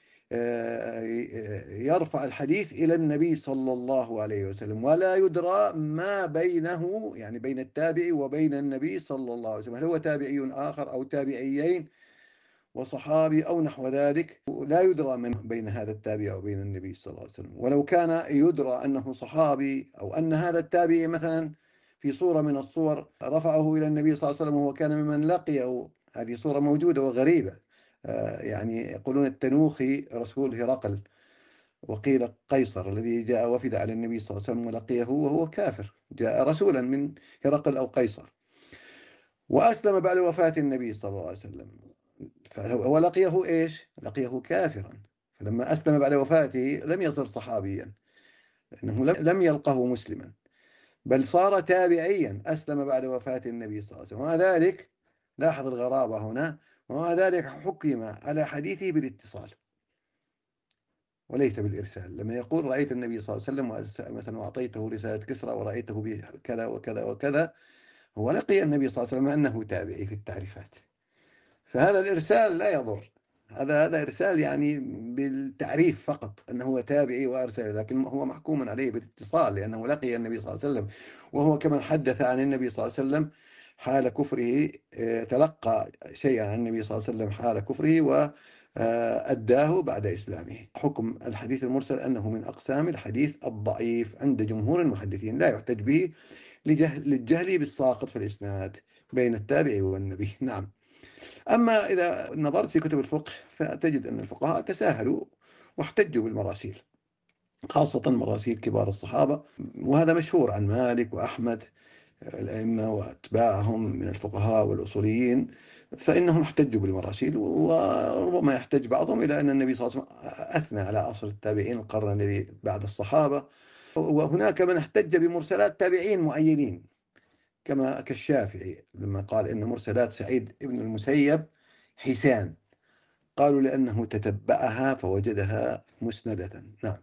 يرفع الحديث إلى النبي صلى الله عليه وسلم ولا يدرى ما بينه، يعني بين التابعي وبين النبي صلى الله عليه وسلم، هل هو تابعي آخر أو تابعيين وصحابي أو نحو ذلك، لا يدرى من بين هذا التابعي وبين النبي صلى الله عليه وسلم. ولو كان يدرى أنه صحابي أو أن هذا التابعي مثلا في صورة من الصور رفعه إلى النبي صلى الله عليه وسلم وهو كان ممن لقيه، هذه صورة موجودة وغريبة. يعني يقولون التنوخي رسول هرقل، وقيل قيصر الذي جاء وفد على النبي صلى الله عليه وسلم ولقيه وهو كافر، جاء رسولا من هرقل أو قيصر وأسلم بعد وفاة النبي صلى الله عليه وسلم، ولقيه إيش؟ لقيه كافرا، فلما أسلم بعد وفاته لم يصر صحابيا لأنه لم يلقه مسلما، بل صار تابعيا أسلم بعد وفاة النبي صلى الله عليه وسلم. ومع ذلك لاحظ الغرابة هنا، ومع ذلك حكم على حديثه بالاتصال وليس بالإرسال. لما يقول رأيت النبي صلى الله عليه وسلم مثلا وأعطيته رسالة كسرى ورأيته بكذا وكذا وكذا، هو لقي النبي صلى الله عليه وسلم أنه تابعي في التعريفات، فهذا الإرسال لا يضر. هذا إرسال يعني بالتعريف فقط أنه هو تابعي وأرسل، لكن هو محكوم عليه بالاتصال لأنه لقي النبي صلى الله عليه وسلم، وهو كمن حدث عن النبي صلى الله عليه وسلم حال كفره، تلقى شيئا عن النبي صلى الله عليه وسلم حال كفره وأداه بعد إسلامه. حكم الحديث المرسل أنه من أقسام الحديث الضعيف عند جمهور المحدثين، لا يحتج به للجهل بالساقط في الإسناد بين التابعي والنبي. نعم. أما إذا نظرت في كتب الفقه فتجد أن الفقهاء تساهلوا واحتجوا بالمراسيل، خاصة مراسيل كبار الصحابة، وهذا مشهور عن مالك وأحمد الأئمة وأتباعهم من الفقهاء والأصوليين، فإنهم احتجوا بالمراسيل، وربما يحتج بعضهم إلى أن النبي صلى الله عليه وسلم أثنى على أصل التابعين القرن الذي بعد الصحابة، وهناك من احتج بمرسلات تابعين معينين كالشافعي لما قال إن مرسلات سعيد بن المسيب حسان، قالوا لأنه تتبعها فوجدها مسندة. نعم.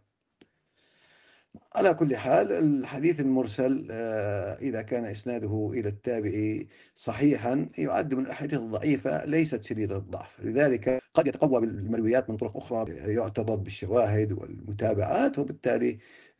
على كل حال الحديث المرسل إذا كان إسناده إلى التابعي صحيحا يعد من الأحاديث الضعيفة ليست شديدة الضعف، لذلك قد يتقوى بالمرويات من طرق أخرى، يعتضد بالشواهد والمتابعات، وبالتالي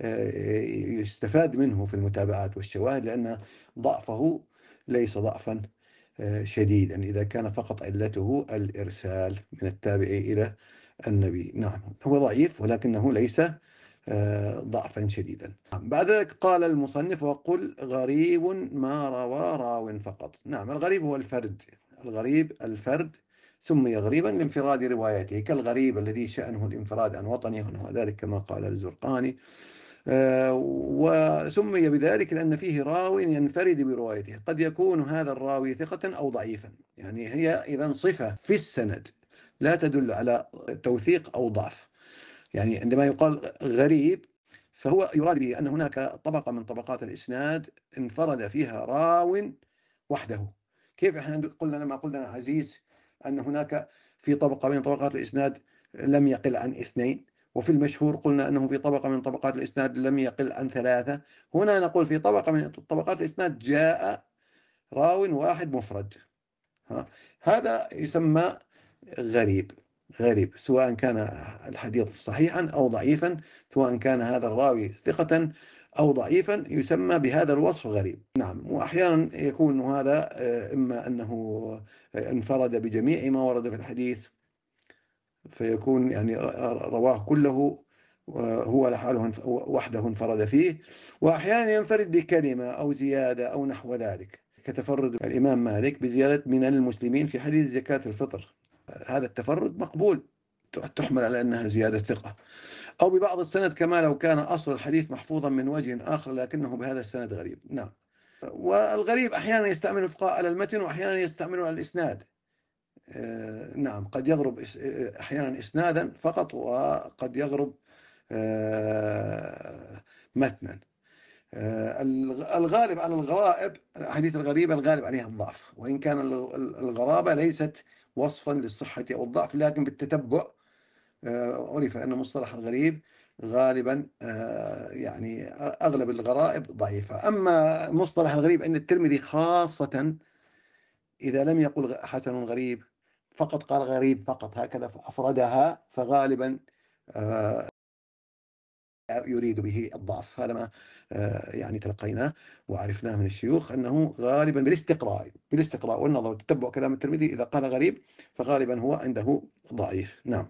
يستفاد منه في المتابعات والشواهد، لأن ضعفه ليس ضعفا شديدا إذا كان فقط علته الإرسال من التابعي إلى النبي. نعم، هو ضعيف ولكنه ليس ضعفا شديدا. بعد ذلك قال المصنف وقل غريب ما روى راو فقط. نعم، الغريب هو الفرد، الغريب الفرد سمي غريبا لانفراد روايته، كالغريب الذي شأنه الانفراد عن وطنه ونحو ذلك كما قال الزرقاني، وسمي بذلك لأن فيه راو ينفرد بروايته، قد يكون هذا الراوي ثقة أو ضعيفا، يعني هي إذن صفة في السند لا تدل على توثيق أو ضعف. يعني عندما يقال غريب فهو يراد به أن هناك طبقة من طبقات الإسناد انفرد فيها راو وحده. كيف احنا قلنا لما قلنا عزيز أن هناك في طبقة من طبقات الإسناد لم يقل عن 2، وفي المشهور قلنا أنه في طبقة من طبقات الإسناد لم يقل عن 3، هنا نقول في طبقة من طبقات الإسناد جاء راو واحد مفرد، هذا يسمى غريب. غريب سواء كان الحديث صحيحا أو ضعيفا، سواء كان هذا الراوي ثقة أو ضعيفا يسمى بهذا الوصف غريب. نعم. وأحيانا يكون هذا إما أنه انفرد بجميع ما ورد في الحديث فيكون يعني رواه كله هو لحاله وحده انفرد فيه، وأحيانا ينفرد بكلمة أو زيادة أو نحو ذلك، كتفرد الإمام مالك بزيادة من المسلمين في حديث زكاة الفطر. هذا التفرد مقبول، تحمل على أنها زيادة ثقة. أو ببعض السند كما لو كان أصل الحديث محفوظا من وجه آخر لكنه بهذا السند غريب. نعم. والغريب أحيانا يستعمل الفقهاء على المتن وأحيانا يستعملون على الإسناد. نعم، قد يغرب أحيانا إسنادا فقط، وقد يغرب متنا. الغالب على الغرائب، الأحاديث الغريبة الغالب عليها الضعف، وإن كان الغرابة ليست وصفا للصحة أو الضعف، لكن بالتتبع عرف أن مصطلح الغريب غالبا يعني أغلب الغرائب ضعيفة. أما مصطلح الغريب عند الترمذي خاصة إذا لم يقل حسن غريب، فقط قال غريب فقط هكذا أفردها، فغالبا يريد به الضعف. هذا ما يعني تلقيناه وعرفناه من الشيوخ أنه غالبا بالاستقراء والنظر وتتبع كلام الترمذي إذا قال غريب فغالبا هو عنده ضعيف. نعم.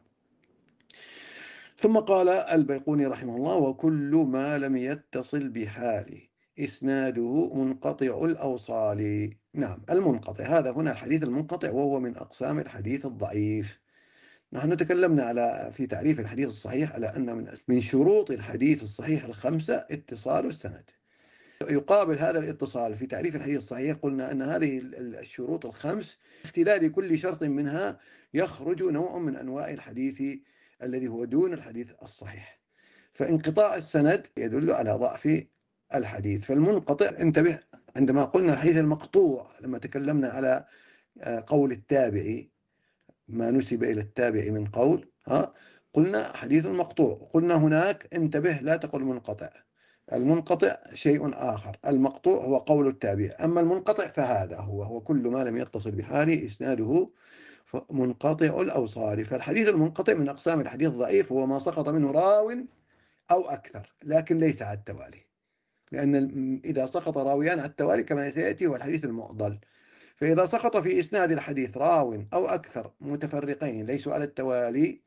ثم قال البيقوني رحمه الله: وكل ما لم يتصل بحال إسناده منقطع الأوصال. نعم، المنقطع هذا هنا الحديث المنقطع، وهو من أقسام الحديث الضعيف. نحن تكلمنا في تعريف الحديث الصحيح على أن من شروط الحديث الصحيح الخمسة اتصال السند. يقابل هذا الاتصال في تعريف الحديث الصحيح قلنا أن هذه الشروط الخمس اختلال كل شرط منها يخرج نوع من أنواع الحديث الذي هو دون الحديث الصحيح، فانقطاع السند يدل على ضعف الحديث. فالمنقطع، انتبه، عندما قلنا الحديث المقطوع لما تكلمنا على قول التابعي، ما نسب إلى التابع من قول، قلنا حديث مقطوع. قلنا هناك انتبه لا تقل منقطع، المنقطع شيء آخر، المقطوع هو قول التابع. أما المنقطع فهذا هو كل ما لم يتصل بحاله إسناده منقطع الأوصال. فالحديث المنقطع من أقسام الحديث الضعيف، هو ما سقط منه راو أو أكثر لكن ليس على التوالي، لأن إذا سقط راويان على التوالي كما سيأتي هو الحديث المعضل. فإذا سقط في إسناد الحديث راو أو أكثر متفرقين ليسوا على التوالي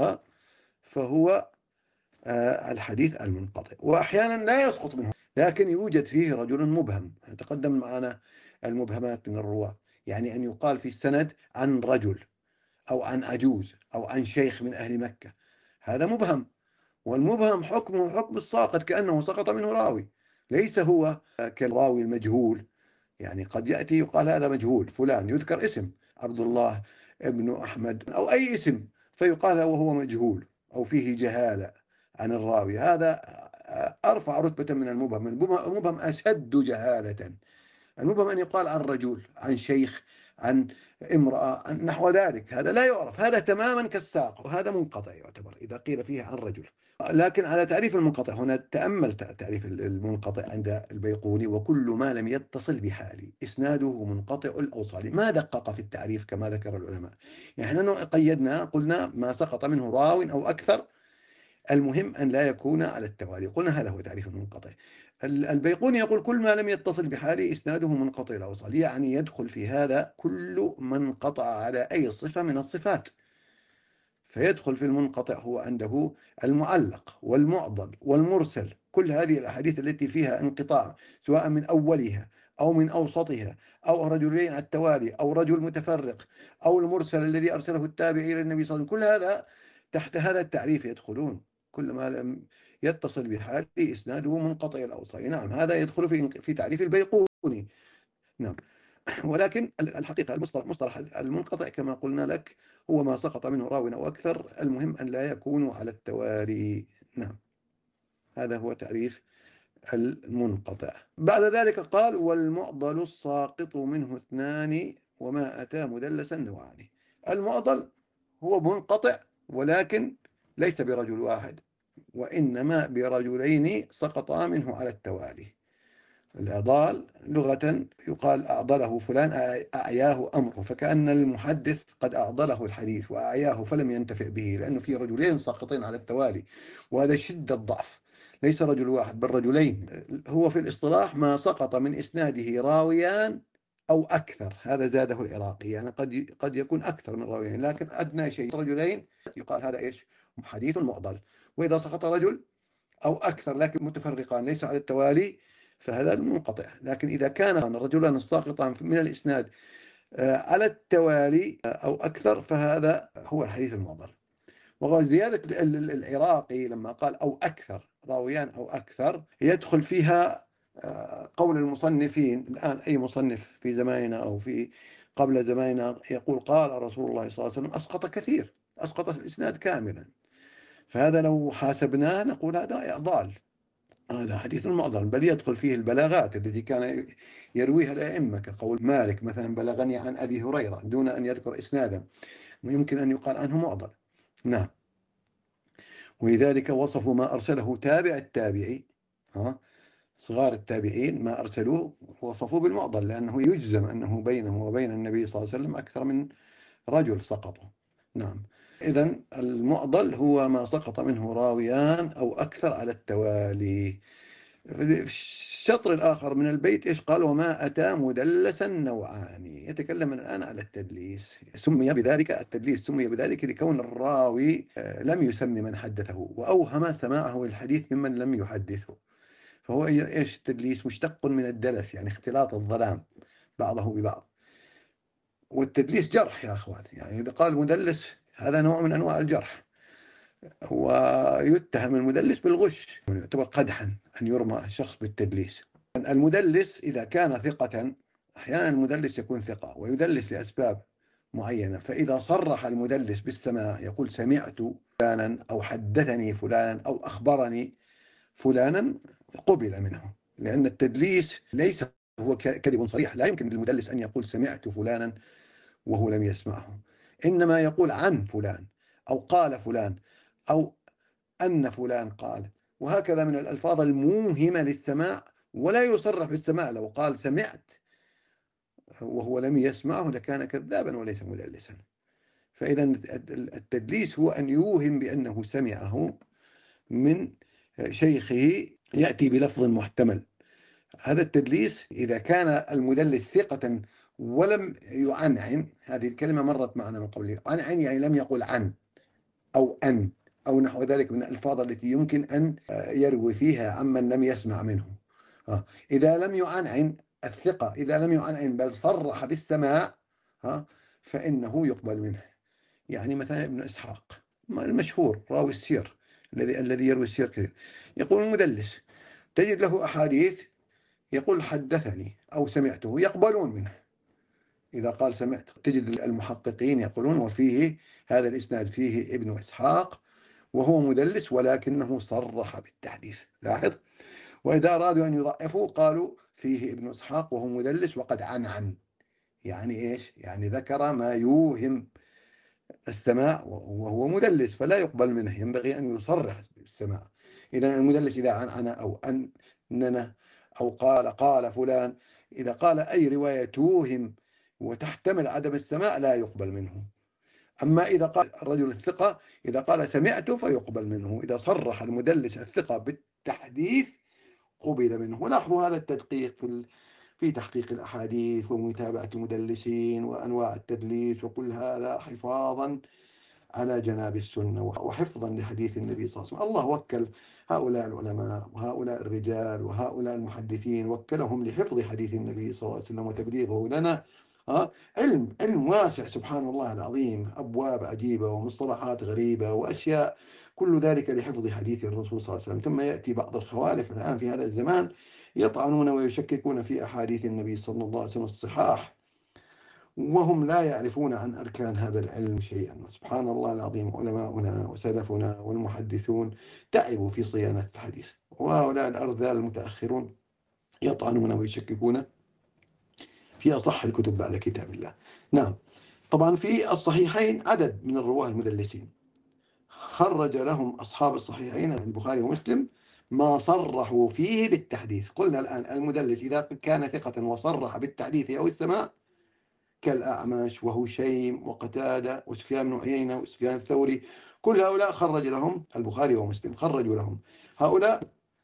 فهو الحديث المنقطع. وأحيانا لا يسقط منه لكن يوجد فيه رجل مبهم. تقدم معنا المبهمات من الرواة، يعني أن يقال في السند عن رجل أو عن عجوز أو عن شيخ من أهل مكة، هذا مبهم، والمبهم حكمه حكم الساقط كأنه سقط منه راوي، ليس هو كالراوي المجهول. يعني قد يأتي يقال هذا مجهول فلان، يذكر اسم عبد الله ابن أحمد أو أي اسم فيقال وهو مجهول أو فيه جهالة عن الراوي، هذا أرفع رتبة من المبهم. المبهم أشد جهالة. المبهم أن يقال عن رجل، عن شيخ، عن امرأة، عن نحو ذلك، هذا لا يعرف، هذا تماما كالساق، وهذا منقطع يعتبر إذا قيل فيه عن رجل. لكن على تعريف المنقطع هنا، تأمل تعريف المنقطع عند البيقوني: وكل ما لم يتصل بحال إسناده منقطع الأوصال. ما دقق في التعريف كما ذكر العلماء، يعني نحن قيدنا قلنا ما سقط منه راو أو أكثر، المهم أن لا يكون على التوالي، قلنا هذا هو تعريف المنقطع. البيقوني يقول: كل ما لم يتصل بحال إسناده منقطع الأوصال، يعني يدخل في هذا كل من قطع على أي صفة من الصفات، فيدخل في المنقطع هو عنده المعلق والمعضل والمرسل، كل هذه الأحاديث التي فيها انقطاع سواء من أولها أو من أوسطها أو رجلين على التوالي أو رجل متفرق أو المرسل الذي أرسله التابع إلى النبي صلى الله عليه وسلم، كل هذا تحت هذا التعريف يدخلون. كل ما لم يتصل بحال إسناده منقطع الأوصال، نعم، هذا يدخل في تعريف البيقوني. نعم. ولكن الحقيقة المصطلح المنقطع كما قلنا لك هو ما سقط منه راو أو أكثر، المهم أن لا يكونوا على التوالي. نعم، هذا هو تعريف المنقطع. بعد ذلك قال: والمعضل الساقط منه اثنان وما أتى مدلسا نوعان. المعضل هو منقطع ولكن ليس برجل واحد، وإنما برجلين سقطا منه على التوالي. الإعضال لغة يقال أعضله فلان، أعياه أمره، فكأن المحدث قد أعضله الحديث وأعياه فلم ينتفع به، لأنه في رجلين ساقطين على التوالي، وهذا شدة الضعف. ليس رجل واحد بل رجلين. هو في الاصطلاح ما سقط من إسناده راويان أو أكثر، هذا زاده العراقي، يعني قد يكون أكثر من راويين، لكن أدنى شيء رجلين يقال هذا إيش؟ حديث معضل. وإذا سقط رجل أو أكثر لكن متفرقان ليس على التوالي فهذا المنقطع. لكن إذا كان الرجلان الساقطان من الإسناد على التوالي أو أكثر فهذا هو الحديث المعضل. وزيادة العراقي لما قال أو أكثر، راويان أو أكثر، يدخل فيها قول المصنفين الآن. أي مصنف في زماننا أو في قبل زماننا يقول قال رسول الله صلى الله عليه وسلم، أسقط كثير، أسقط الإسناد كاملا. فهذا لو حاسبناه نقول هذا ضال، هذا حديث معضل. بل يدخل فيه البلاغات التي كان يرويها الأئمة، كقول مالك مثلا بلغني عن أبي هريرة دون أن يذكر إسنادا، ويمكن أن يقال عنه معضل. نعم. ولذلك وصفوا ما أرسله تابع التابعي، صغار التابعين ما أرسلوه وصفوه بالمعضل، لأنه يجزم أنه بينه وبين النبي صلى الله عليه وسلم أكثر من رجل سقطوا. نعم. إذن المعضل هو ما سقط منه راويان أو أكثر على التوالي. في الشطر الآخر من البيت إيش قال؟ وما أتى مدلسا نوعان. يتكلم الآن على التدليس. سمي بذلك التدليس، سمي بذلك لكون الراوي لم يسمي من حدثه وأوهم سماعه الحديث ممن لم يحدثه. فهو إيش؟ التدليس مشتق من الدلس، يعني اختلاط الظلام بعضه ببعض. والتدليس جرح يا أخوان، يعني إذا قال مدلس هذا نوع من أنواع الجرح، ويتهم المدلس بالغش، يعتبر قدحا أن يرمى شخص بالتدليس. المدلس إذا كان ثقة، أحيانا المدلس يكون ثقة ويدلس لأسباب معينة، فإذا صرح المدلس بالسماع يقول سمعت فلانا أو حدثني فلانا أو أخبرني فلانا قبل منه، لأن التدليس ليس هو كذب صريح. لا يمكن للمدلس أن يقول سمعت فلانا وهو لم يسمعه، إنما يقول عن فلان أو قال فلان أو أن فلان قال، وهكذا من الألفاظ الموهمة للسماع، ولا يصرح بالسماع. لو قال سمعت وهو لم يسمعه لكان كذابا وليس مدلسا. فإذا التدليس هو أن يوهم بأنه سمعه من شيخه يأتي بلفظ محتمل. هذا التدليس إذا كان المدلس ثقة ولم يعنعن، هذه الكلمة مرت معنا من قبل، عنعن يعني لم يقل عن أو أن أو نحو ذلك من الألفاظ التي يمكن أن يروي فيها عمن لم يسمع منه. إذا لم يعنعن الثقة، إذا لم يعنعن بل صرح بالسماع فإنه يقبل منه. يعني مثلا ابن إسحاق المشهور راوي السير الذي يروي السير كثير، يقول المدلس تجد له أحاديث يقول حدثني أو سمعته يقبلون منه. إذا قال سمعت تجد المحققين يقولون وفيه هذا الإسناد فيه ابن إسحاق وهو مدلس ولكنه صرح بالتحديث، لاحظ. وإذا أرادوا أن يضعفوا قالوا فيه ابن إسحاق وهو مدلس وقد عنعن، يعني إيش؟ يعني ذكر ما يوهم السماع وهو مدلس فلا يقبل منه، ينبغي أن يصرح بالسماع. إذا المدلس إذا عنعن أو أننا أو قال فلان، إذا قال أي رواية توهم وتحتمل عدم السماع لا يقبل منه. أما إذا قال الرجل الثقة إذا قال سمعت فيقبل منه، إذا صرح المدلس الثقة بالتحديث قبل منه. ولاحظوا هذا التدقيق في تحقيق الأحاديث ومتابعة المدلسين وأنواع التدليس، وكل هذا حفاظا على جناب السنة وحفظا لحديث النبي صلى الله عليه وسلم. الله وكل هؤلاء العلماء وهؤلاء الرجال وهؤلاء المحدثين، وكلهم لحفظ حديث النبي صلى الله عليه وسلم وتبليغه لنا. علم واسع سبحان الله العظيم، أبواب عجيبة ومصطلحات غريبة وأشياء، كل ذلك لحفظ حديث الرسول صلى الله عليه وسلم. ثم يأتي بعض الخوالف الآن في هذا الزمان يطعنون ويشككون في أحاديث النبي صلى الله عليه وسلم الصحاح، وهم لا يعرفون عن أركان هذا العلم شيئا. سبحان الله العظيم، علماؤنا وسلفنا والمحدثون تعبوا في صيانة الحديث، وهؤلاء الأرذال المتأخرون يطعنون ويشككون في أصح الكتب بعد كتاب الله. نعم. طبعا في الصحيحين عدد من الرواه المدلسين خرج لهم أصحاب الصحيحين البخاري ومسلم ما صرحوا فيه بالتحديث. قلنا الآن المدلس إذا كان ثقة وصرح بالتحديث أو السماع كالأعمش وهشيم وقتادة وسفيان بن عيينة وسفيان الثوري، كل هؤلاء خرج لهم البخاري ومسلم، خرجوا لهم. هؤلاء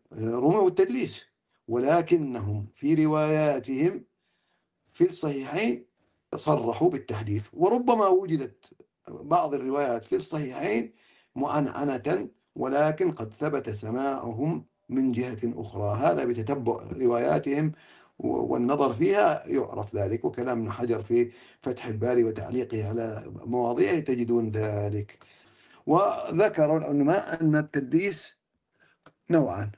رموا التدليس، ولكنهم في رواياتهم في الصحيحين صرحوا بالتحديث. وربما وجدت بعض الروايات في الصحيحين معنعنة، ولكن قد ثبت سماعهم من جهة أخرى. هذا بتتبع رواياتهم والنظر فيها يعرف ذلك، وكلام ابن حجر في فتح الباري وتعليقه على مواضيعه تجدون ذلك. وذكروا العلماء أن التدليس نوعان.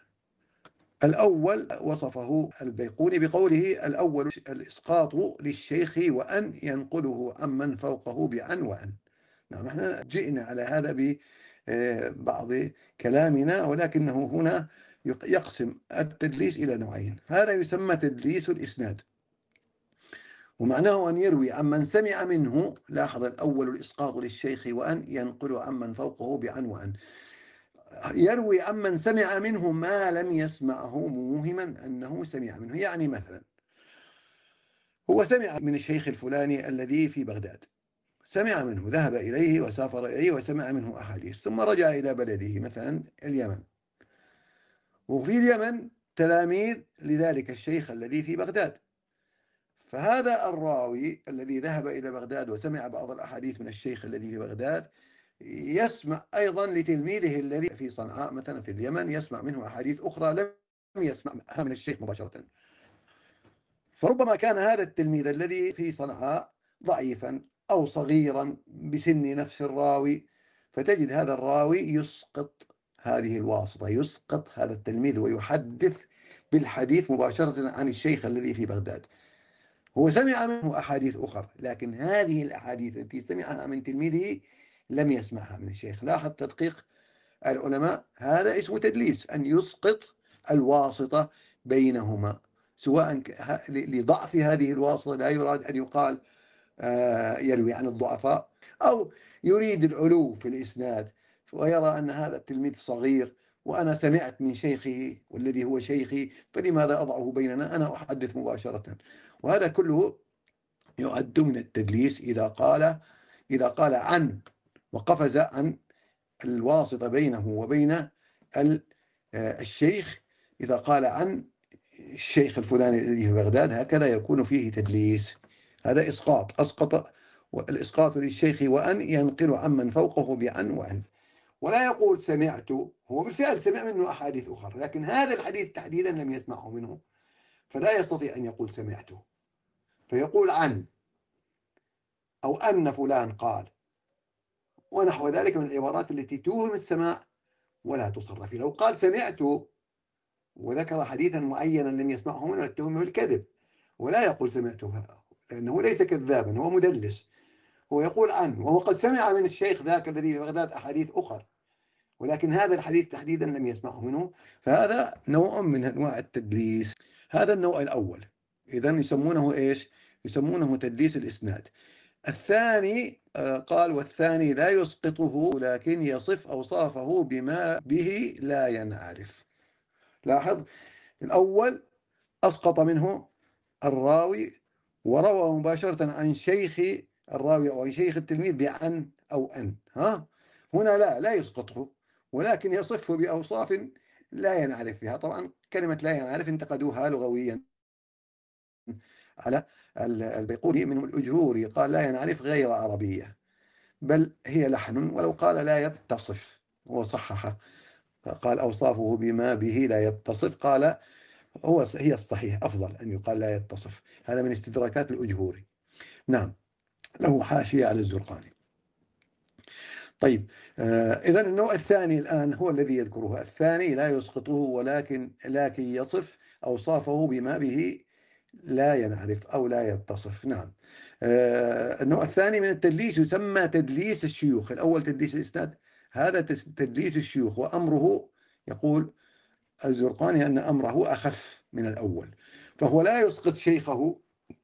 الأول وصفه البيقوني بقوله: الأول الإسقاط للشيخ وأن ينقله عمن فوقه بعن وأن. نعم، احنا جئنا على هذا ببعض كلامنا، ولكنه هنا يقسم التدليس إلى نوعين. هذا يسمى تدليس الإسناد، ومعناه أن يروي عمن سمع منه. لاحظ، الأول الإسقاط للشيخ وأن ينقل عمن فوقه بعن وأن. يروي عمن سمع منه ما لم يسمعه، موهما أنه سمع منه. يعني مثلا هو سمع من الشيخ الفلاني الذي في بغداد، سمع منه، ذهب إليه وسافر إليه وسمع منه أحاديث، ثم رجع إلى بلده مثلا اليمن، وفي اليمن تلاميذ لذلك الشيخ الذي في بغداد. فهذا الراوي الذي ذهب إلى بغداد وسمع بعض الأحاديث من الشيخ الذي في بغداد يسمع أيضا لتلميذه الذي في صنعاء مثلا في اليمن، يسمع منه أحاديث أخرى لم يسمعها من الشيخ مباشرة. فربما كان هذا التلميذ الذي في صنعاء ضعيفا أو صغيرا بسن نفس الراوي، فتجد هذا الراوي يسقط هذه الواسطة، يسقط هذا التلميذ ويحدث بالحديث مباشرة عن الشيخ الذي في بغداد. هو سمع منه أحاديث أخرى، لكن هذه الأحاديث التي سمعها من تلميذه لم يسمعها من الشيخ. لاحظ تدقيق العلماء، هذا اسمه تدليس، أن يسقط الواسطة بينهما، سواء لضعف هذه الواسطة، لا يراد أن يقال يروي عن الضعفاء، أو يريد العلو في الإسناد ويرى أن هذا التلميذ صغير وأنا سمعت من شيخه والذي هو شيخي، فلماذا أضعه بيننا، أنا أحدث مباشرة. وهذا كله يعد من التدليس إذا قال عن وقفز عن الواسطة بينه وبين الشيخ. إذا قال عن الشيخ الفلاني الذي في بغداد، هكذا يكون فيه تدليس. هذا إسقاط، أسقط الإسقاط للشيخ وأن ينقل عمن فوقه بعن وأن. ولا يقول سمعت، هو بالفعل سمع منه أحاديث أخرى، لكن هذا الحديث تحديدا لم يسمعه منه، فلا يستطيع أن يقول سمعته، فيقول عن أو أن فلان قال، ونحو ذلك من العبارات التي توهم السماع ولا تصرف. لو قال سمعت وذكر حديثا معينا لم يسمعه منه لاتهم بالكذب، ولا يقول سمعته، لأنه ليس كذابا، هو مدلس. هو يقول عن، وهو قد سمع من الشيخ ذاك الذي في بغداد أحاديث أخرى، ولكن هذا الحديث تحديدا لم يسمعه منه. فهذا نوع من أنواع التدليس. هذا النوع الأول، إذن يسمونه إيش؟ يسمونه تدليس الإسناد. الثاني قال: والثاني لا يسقطه، لكن يصف أوصافه بما به لا ينعرف. لاحظ، الأول أسقط منه الراوي وروى مباشرة عن شيخ الراوي أو عن شيخ التلميذ بعن أو أن. هنا لا يسقطه، ولكن يصفه بأوصاف لا ينعرف بها. طبعا كلمة لا ينعرف انتقدوها لغويا على البيقوني منهم الأجهوري، قال لا ينعرف غير عربية، بل هي لحن، ولو قال لا يتصف وصححه، قال أوصافه بما به لا يتصف، قال هي الصحيح، أفضل أن يقال لا يتصف. هذا من استدراكات الأجهوري. نعم، له حاشية على الزرقاني. طيب، إذن النوع الثاني الآن هو الذي يذكره. الثاني لا يسقطه، ولكن يصف أوصافه بما به لا ينعرف أو لا يتصف. نعم. النوع الثاني من التدليس يسمى تدليس الشيوخ. الأول تدليس الإسناد، هذا تدليس الشيوخ، وأمره يقول الزرقاني أن أمره أخف من الأول. فهو لا يسقط شيخه،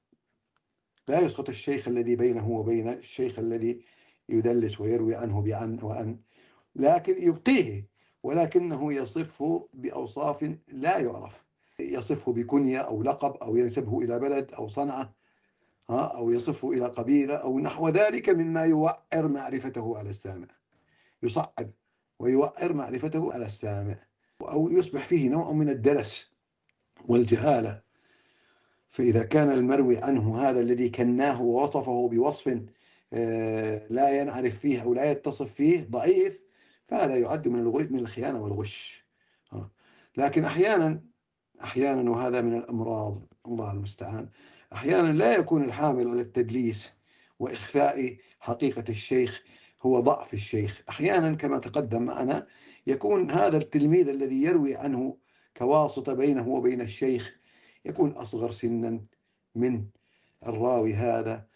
لا يسقط الشيخ الذي بينه وبين الشيخ الذي يدلس ويروي عنه بعن وأن، لكن يبقيه، ولكنه يصفه بأوصاف لا يعرف، يصفه بكنية أو لقب، أو ينسبه إلى بلد أو صنعة، أو يصفه إلى قبيلة أو نحو ذلك مما يوعر معرفته على السامع، يصعب ويوعر معرفته على السامع. أو يصبح فيه نوع من الدلس والجهالة. فإذا كان المروي عنه هذا الذي كناه ووصفه بوصف لا ينعرف فيه أو لا يتصف فيه ضعيف، فهذا يعد من الخيانة والغش. لكن أحيانا وهذا من الأمراض، الله المستعان، أحيانا لا يكون الحامل على التدليس وإخفاء حقيقة الشيخ هو ضعف الشيخ. أحيانا كما تقدم معنا يكون هذا التلميذ الذي يروي عنه كواسطة بينه وبين الشيخ يكون أصغر سنا من الراوي هذا،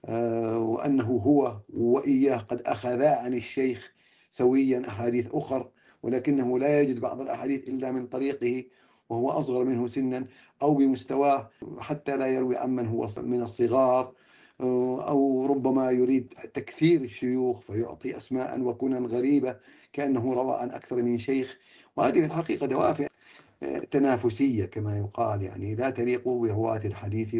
وأنه هو وإياه قد أخذا عن الشيخ سويا أحاديث أخر، ولكنه لا يجد بعض الأحاديث إلا من طريقه وهو أصغر منه سنا أو بمستواه، حتى لا يروي عمن هو من الصغار، أو ربما يريد تكثير الشيوخ فيعطي أسماء وكنا غريبة كأنه روى عن أكثر من شيخ. وهذه الحقيقة دوافع تنافسية كما يقال، يعني لا تليق برواة الحديث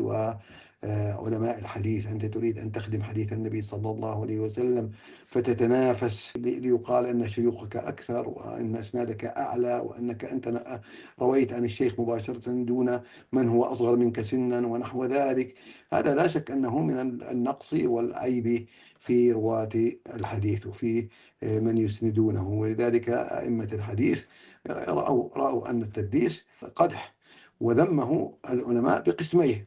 وعلماء الحديث. أنت تريد أن تخدم حديث النبي صلى الله عليه وسلم فتتنافس ليقال أن شيوخك أكثر وأن أسنادك أعلى وأنك أنت رويت عن الشيخ مباشرة دون من هو أصغر منك سنا ونحو ذلك. هذا لا شك أنه من النقص والعيب في رواة الحديث وفي من يسندونه. ولذلك أئمة الحديث رأوا أن التدليس قدح، وذمه العلماء بقسميه،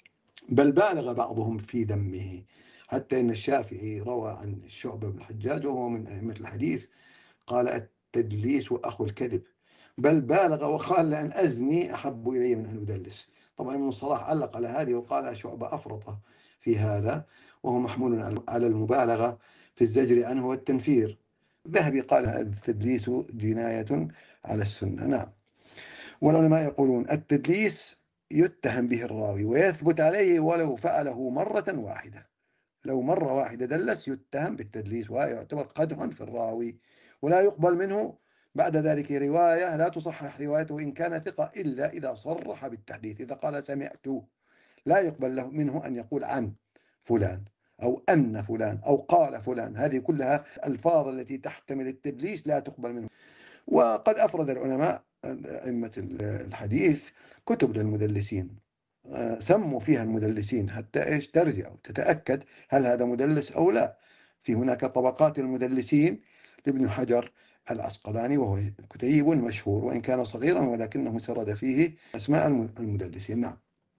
بل بالغ بعضهم في ذمه، حتى إن الشافعي روى عن شعبة بن الحجاج وهو من أئمة الحديث قال التدليس أخو الكذب، بل بالغ وقال لأن أزني أحب إلي من أن أدلس. طبعا ابن الصلاح علق على هذه وقال شعبة أفرط في هذا، وهو محمول على المبالغة في الزجر عنه والتنفير. الذهبي قال التدليس جناية على السنة. نعم. والعلماء يقولون التدليس يتهم به الراوي ويثبت عليه ولو فعله مرة واحدة. لو مرة واحدة دلس يتهم بالتدليس ويعتبر قدح في الراوي، ولا يقبل منه بعد ذلك رواية، لا تصحح روايته إن كان ثقة إلا إذا صرح بالتحديث. إذا قال سمعت لا يقبل له منه أن يقول عن فلان أو أن فلان أو قال فلان، هذه كلها الألفاظ التي تحتمل التدليس لا تقبل منه. وقد أفرد العلماء أئمة الحديث كتب للمدلسين، سموا فيها المدلسين حتى إيش ترجع وتتأكد هل هذا مدلس أو لا. في هناك طبقات المدلسين لابن حجر العسقلاني وهو كتيب مشهور وإن كان صغيرا ولكنه سرد فيه أسماء المدلسين. نعم.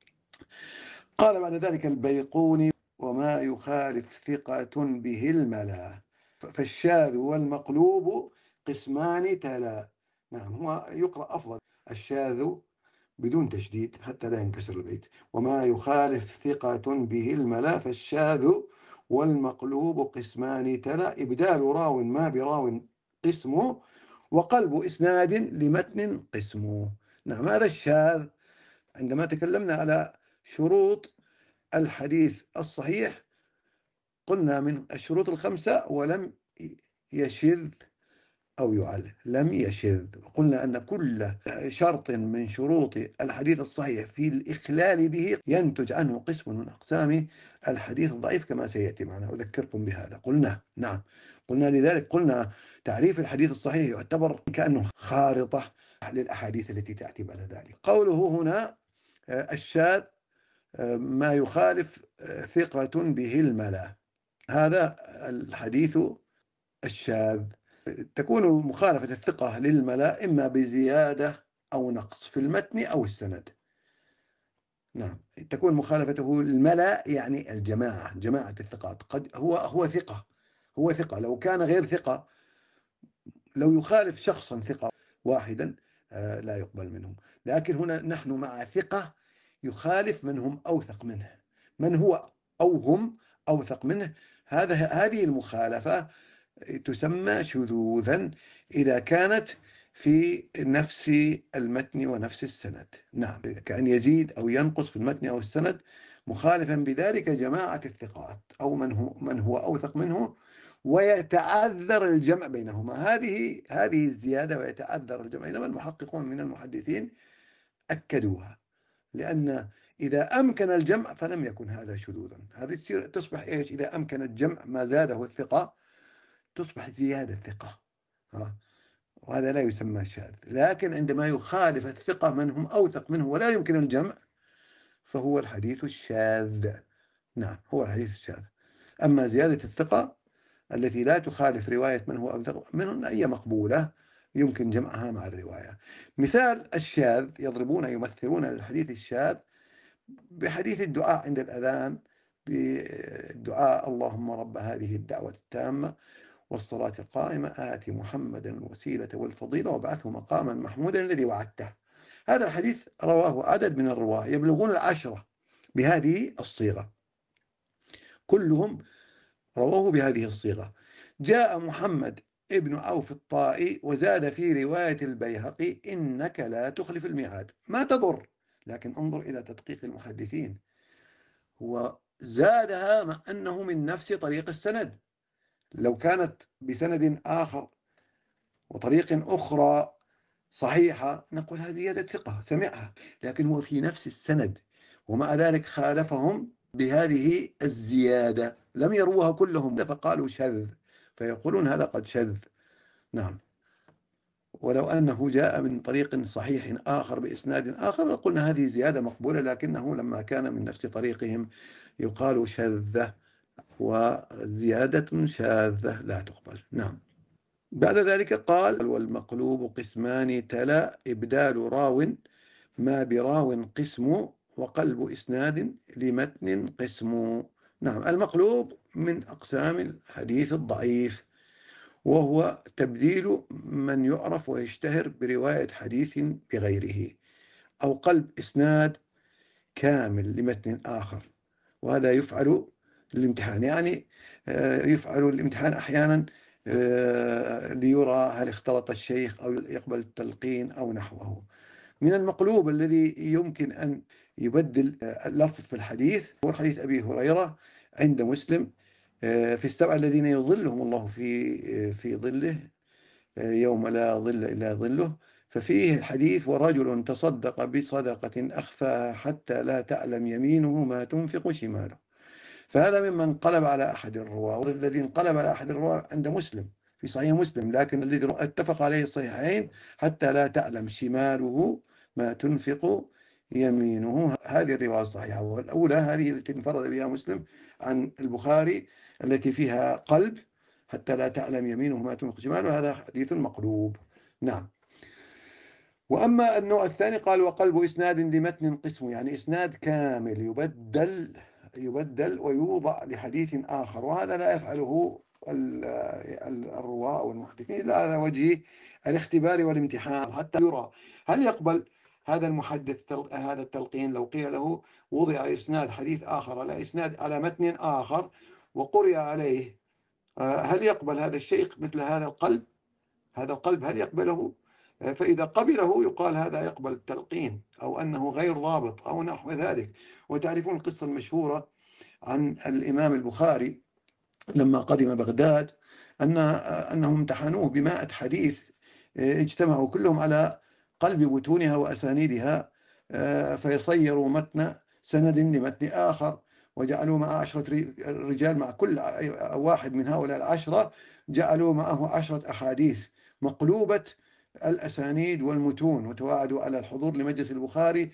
قال بعد ذلك البيقوني وما يخالف ثقة به الملا فالشاذ والمقلوب قسمان تلا. نعم، هو يقرأ أفضل الشاذ بدون تشديد حتى لا ينكسر البيت. وما يخالف ثقة به الملا فالشاذ والمقلوب قسمان تلا إبدال راو ما براو قسمه وقلب إسناد لمتن قسمه. نعم، هذا الشاذ. عندما تكلمنا على شروط الحديث الصحيح قلنا من الشروط الخمسة ولم يشذ أو يعل، لم يشذ. قلنا أن كل شرط من شروط الحديث الصحيح في الإخلال به ينتج عنه قسم من أقسام الحديث الضعيف كما سيأتي معنا، أذكركم بهذا. قلنا نعم، قلنا لذلك قلنا تعريف الحديث الصحيح يعتبر كأنه خارطة للأحاديث التي تأتي بعد ذلك. قوله هنا الشاذ ما يخالف ثقة به الملا، هذا الحديث الشاذ. تكون مخالفة الثقة للملا إما بزيادة أو نقص في المتن أو السند. نعم، تكون مخالفته الملا يعني الجماعة، جماعة الثقات. قد هو ثقة، هو ثقة. لو كان غير ثقة، لو يخالف شخصا ثقة واحدا لا يقبل منه. لكن هنا نحن مع ثقة يخالف من هم أوثق منه، من هو أو هم أوثق منه. هذه المخالفة تسمى شذوذا إذا كانت في نفس المتن ونفس السند. نعم، كأن يزيد أو ينقص في المتن أو السند مخالفا بذلك جماعة الثقات أو من هو أوثق منه، ويتعذر الجمع بينهما. هذه الزيادة ويتعذر الجمع، إنما المحققون من المحدثين أكدوها، لأن إذا أمكن الجمع فلم يكن هذا شذوذا. هذه تصبح إيش؟ إذا أمكن الجمع ما زاده الثقة تصبح زيادة ثقة. وهذا لا يسمى شاذ. لكن عندما يخالف الثقة من هم أوثق منه ولا يمكن الجمع فهو الحديث الشاذ. نعم، هو الحديث الشاذ. أما زيادة الثقة التي لا تخالف رواية من هو أوثق منه هي مقبولة، يمكن جمعها مع الرواية. مثال الشاذ يمثلون للحديث الشاذ بحديث الدعاء عند الأذان، بالدعاء اللهم رب هذه الدعوة التامة والصلاة القائمة آتي محمدا الوسيلة والفضيلة وابعثه مقاما محمودا الذي وعدته. هذا الحديث رواه عدد من الرواة يبلغون 10 بهذه الصيغة، كلهم رواه بهذه الصيغة. جاء محمد ابن عوف الطائي وزاد في رواية البيهقي إنك لا تخلف الميعاد، ما تضر، لكن انظر إلى تدقيق المحدثين، هو زادها مع أنه من نفس طريق السند. لو كانت بسند آخر وطريق أخرى صحيحة نقول هذه زيادة ثقة سمعها، لكن هو في نفس السند ومع ذلك خالفهم بهذه الزيادة، لم يروها كلهم فقالوا شذ، فيقولون هذا قد شذ. نعم، ولو أنه جاء من طريق صحيح آخر بإسناد آخر قلنا هذه زيادة مقبولة، لكنه لما كان من نفس طريقهم يقال شذة، وزيادة شاذة لا تقبل. نعم. بعد ذلك قال والمقلوب قسمان تلا إبدال راو ما براو قسم وقلب إسناد لمتن قسم. نعم، المقلوب من أقسام الحديث الضعيف، وهو تبديل من يعرف ويشتهر برواية حديث بغيره، أو قلب إسناد كامل لمتن آخر، وهذا يفعل للامتحان، يعني يفعل الامتحان أحيانا ليرى هل اختلط الشيخ أو يقبل التلقين أو نحوه. من المقلوب الذي يمكن أن يبدل لفظ في الحديث هو حديث أبي هريرة عند مسلم في السبعة الذين يظلهم الله في ظله يوم لا ظل إلا ظله، ففيه الحديث ورجل تصدق بصدقة أخفاها حتى لا تعلم يمينه ما تنفق شماله، فهذا ممن انقلب على أحد الرواة، الذي انقلب على أحد الرواة عند مسلم في صحيح مسلم، لكن الذي اتفق عليه الصحيحين حتى لا تعلم شماله ما تنفق يمينه، هذه الرواية الصحيحة. والأولى هذه التي انفرد بها مسلم عن البخاري التي فيها قلب حتى لا تعلم يمينه ما تنفق شماله، هذا حديث مقلوب. نعم. وأما النوع الثاني قال وقلب إسناد لمتن قسم، يعني إسناد كامل يبدل ويوضع لحديث آخر، وهذا لا يفعله الرواة أو المحدثين إلا على وجه الاختبار والامتحان، حتى يرى هل يقبل هذا المحدث هذا التلقين. لو قيل له وضع إسناد حديث آخر على إسناد على متن آخر وقرئ عليه، هل يقبل هذا الشيخ مثل هذا القلب؟ هذا القلب هل يقبله؟ فإذا قبله يقال هذا يقبل التلقين، أو أنه غير ضابط أو نحو ذلك. وتعرفون القصة المشهورة عن الإمام البخاري لما قدم بغداد أنهم امتحنوه ب100 حديث اجتمعوا كلهم على قلب متونها وأسانيدها، فيصيروا متن سند لمتن آخر، وجعلوا مع 10 رجال، مع كل واحد من هؤلاء 10 جعلوا معه 10 أحاديث مقلوبة الأسانيد والمتون، وتواعدوا على الحضور لمجلس البخاري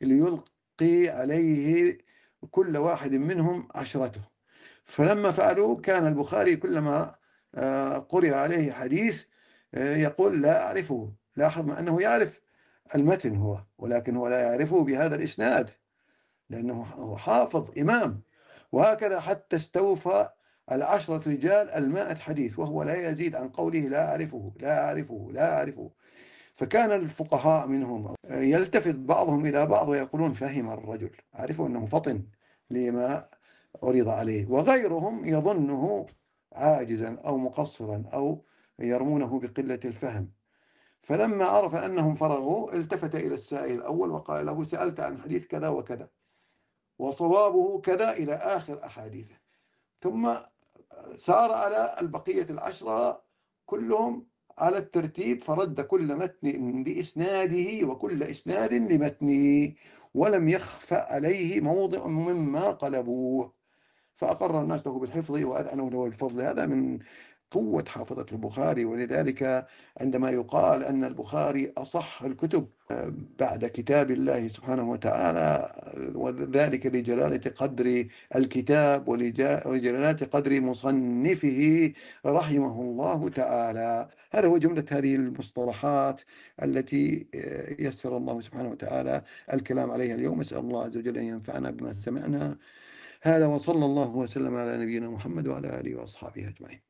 ليلقي عليه كل واحد منهم 10. فلما فعلوا كان البخاري كلما قرئ عليه حديث يقول لا أعرفه. لاحظ ما أنه يعرف المتن هو، ولكن هو لا يعرفه بهذا الإسناد لأنه حافظ إمام. وهكذا حتى استوفى 10 رجال 100 حديث وهو لا يزيد عن قوله لا أعرفه لا أعرفه لا أعرفه. فكان الفقهاء منهم يلتفت بعضهم إلى بعض ويقولون فهم الرجل، عرفوا أنه فطن لما عرض عليه، وغيرهم يظنه عاجزا أو مقصرا أو يرمونه بقلة الفهم. فلما عرف أنهم فرغوا التفت إلى السائل الأول وقال له سألت عن حديث كذا وكذا وصوابه كذا إلى آخر أحاديثه، ثم سار على البقية 10 كلهم على الترتيب، فرد كل متن لإسناده وكل إسناد لمتنه، ولم يخفى عليه موضع مما قلبوه، فأقر الناس له بالحفظ وأذعنوا له الفضل. هذا من قوة حافظة البخاري. ولذلك عندما يقال أن البخاري أصح الكتب بعد كتاب الله سبحانه وتعالى، وذلك لجلالة قدر الكتاب ولجلالة قدر مصنفه رحمه الله تعالى. هذا هو جملة هذه المصطلحات التي يسر الله سبحانه وتعالى الكلام عليها اليوم. أسأل الله عز وجل أن ينفعنا بما سمعنا. هذا وصلى الله وسلم على نبينا محمد وعلى آله وأصحابه أجمعين.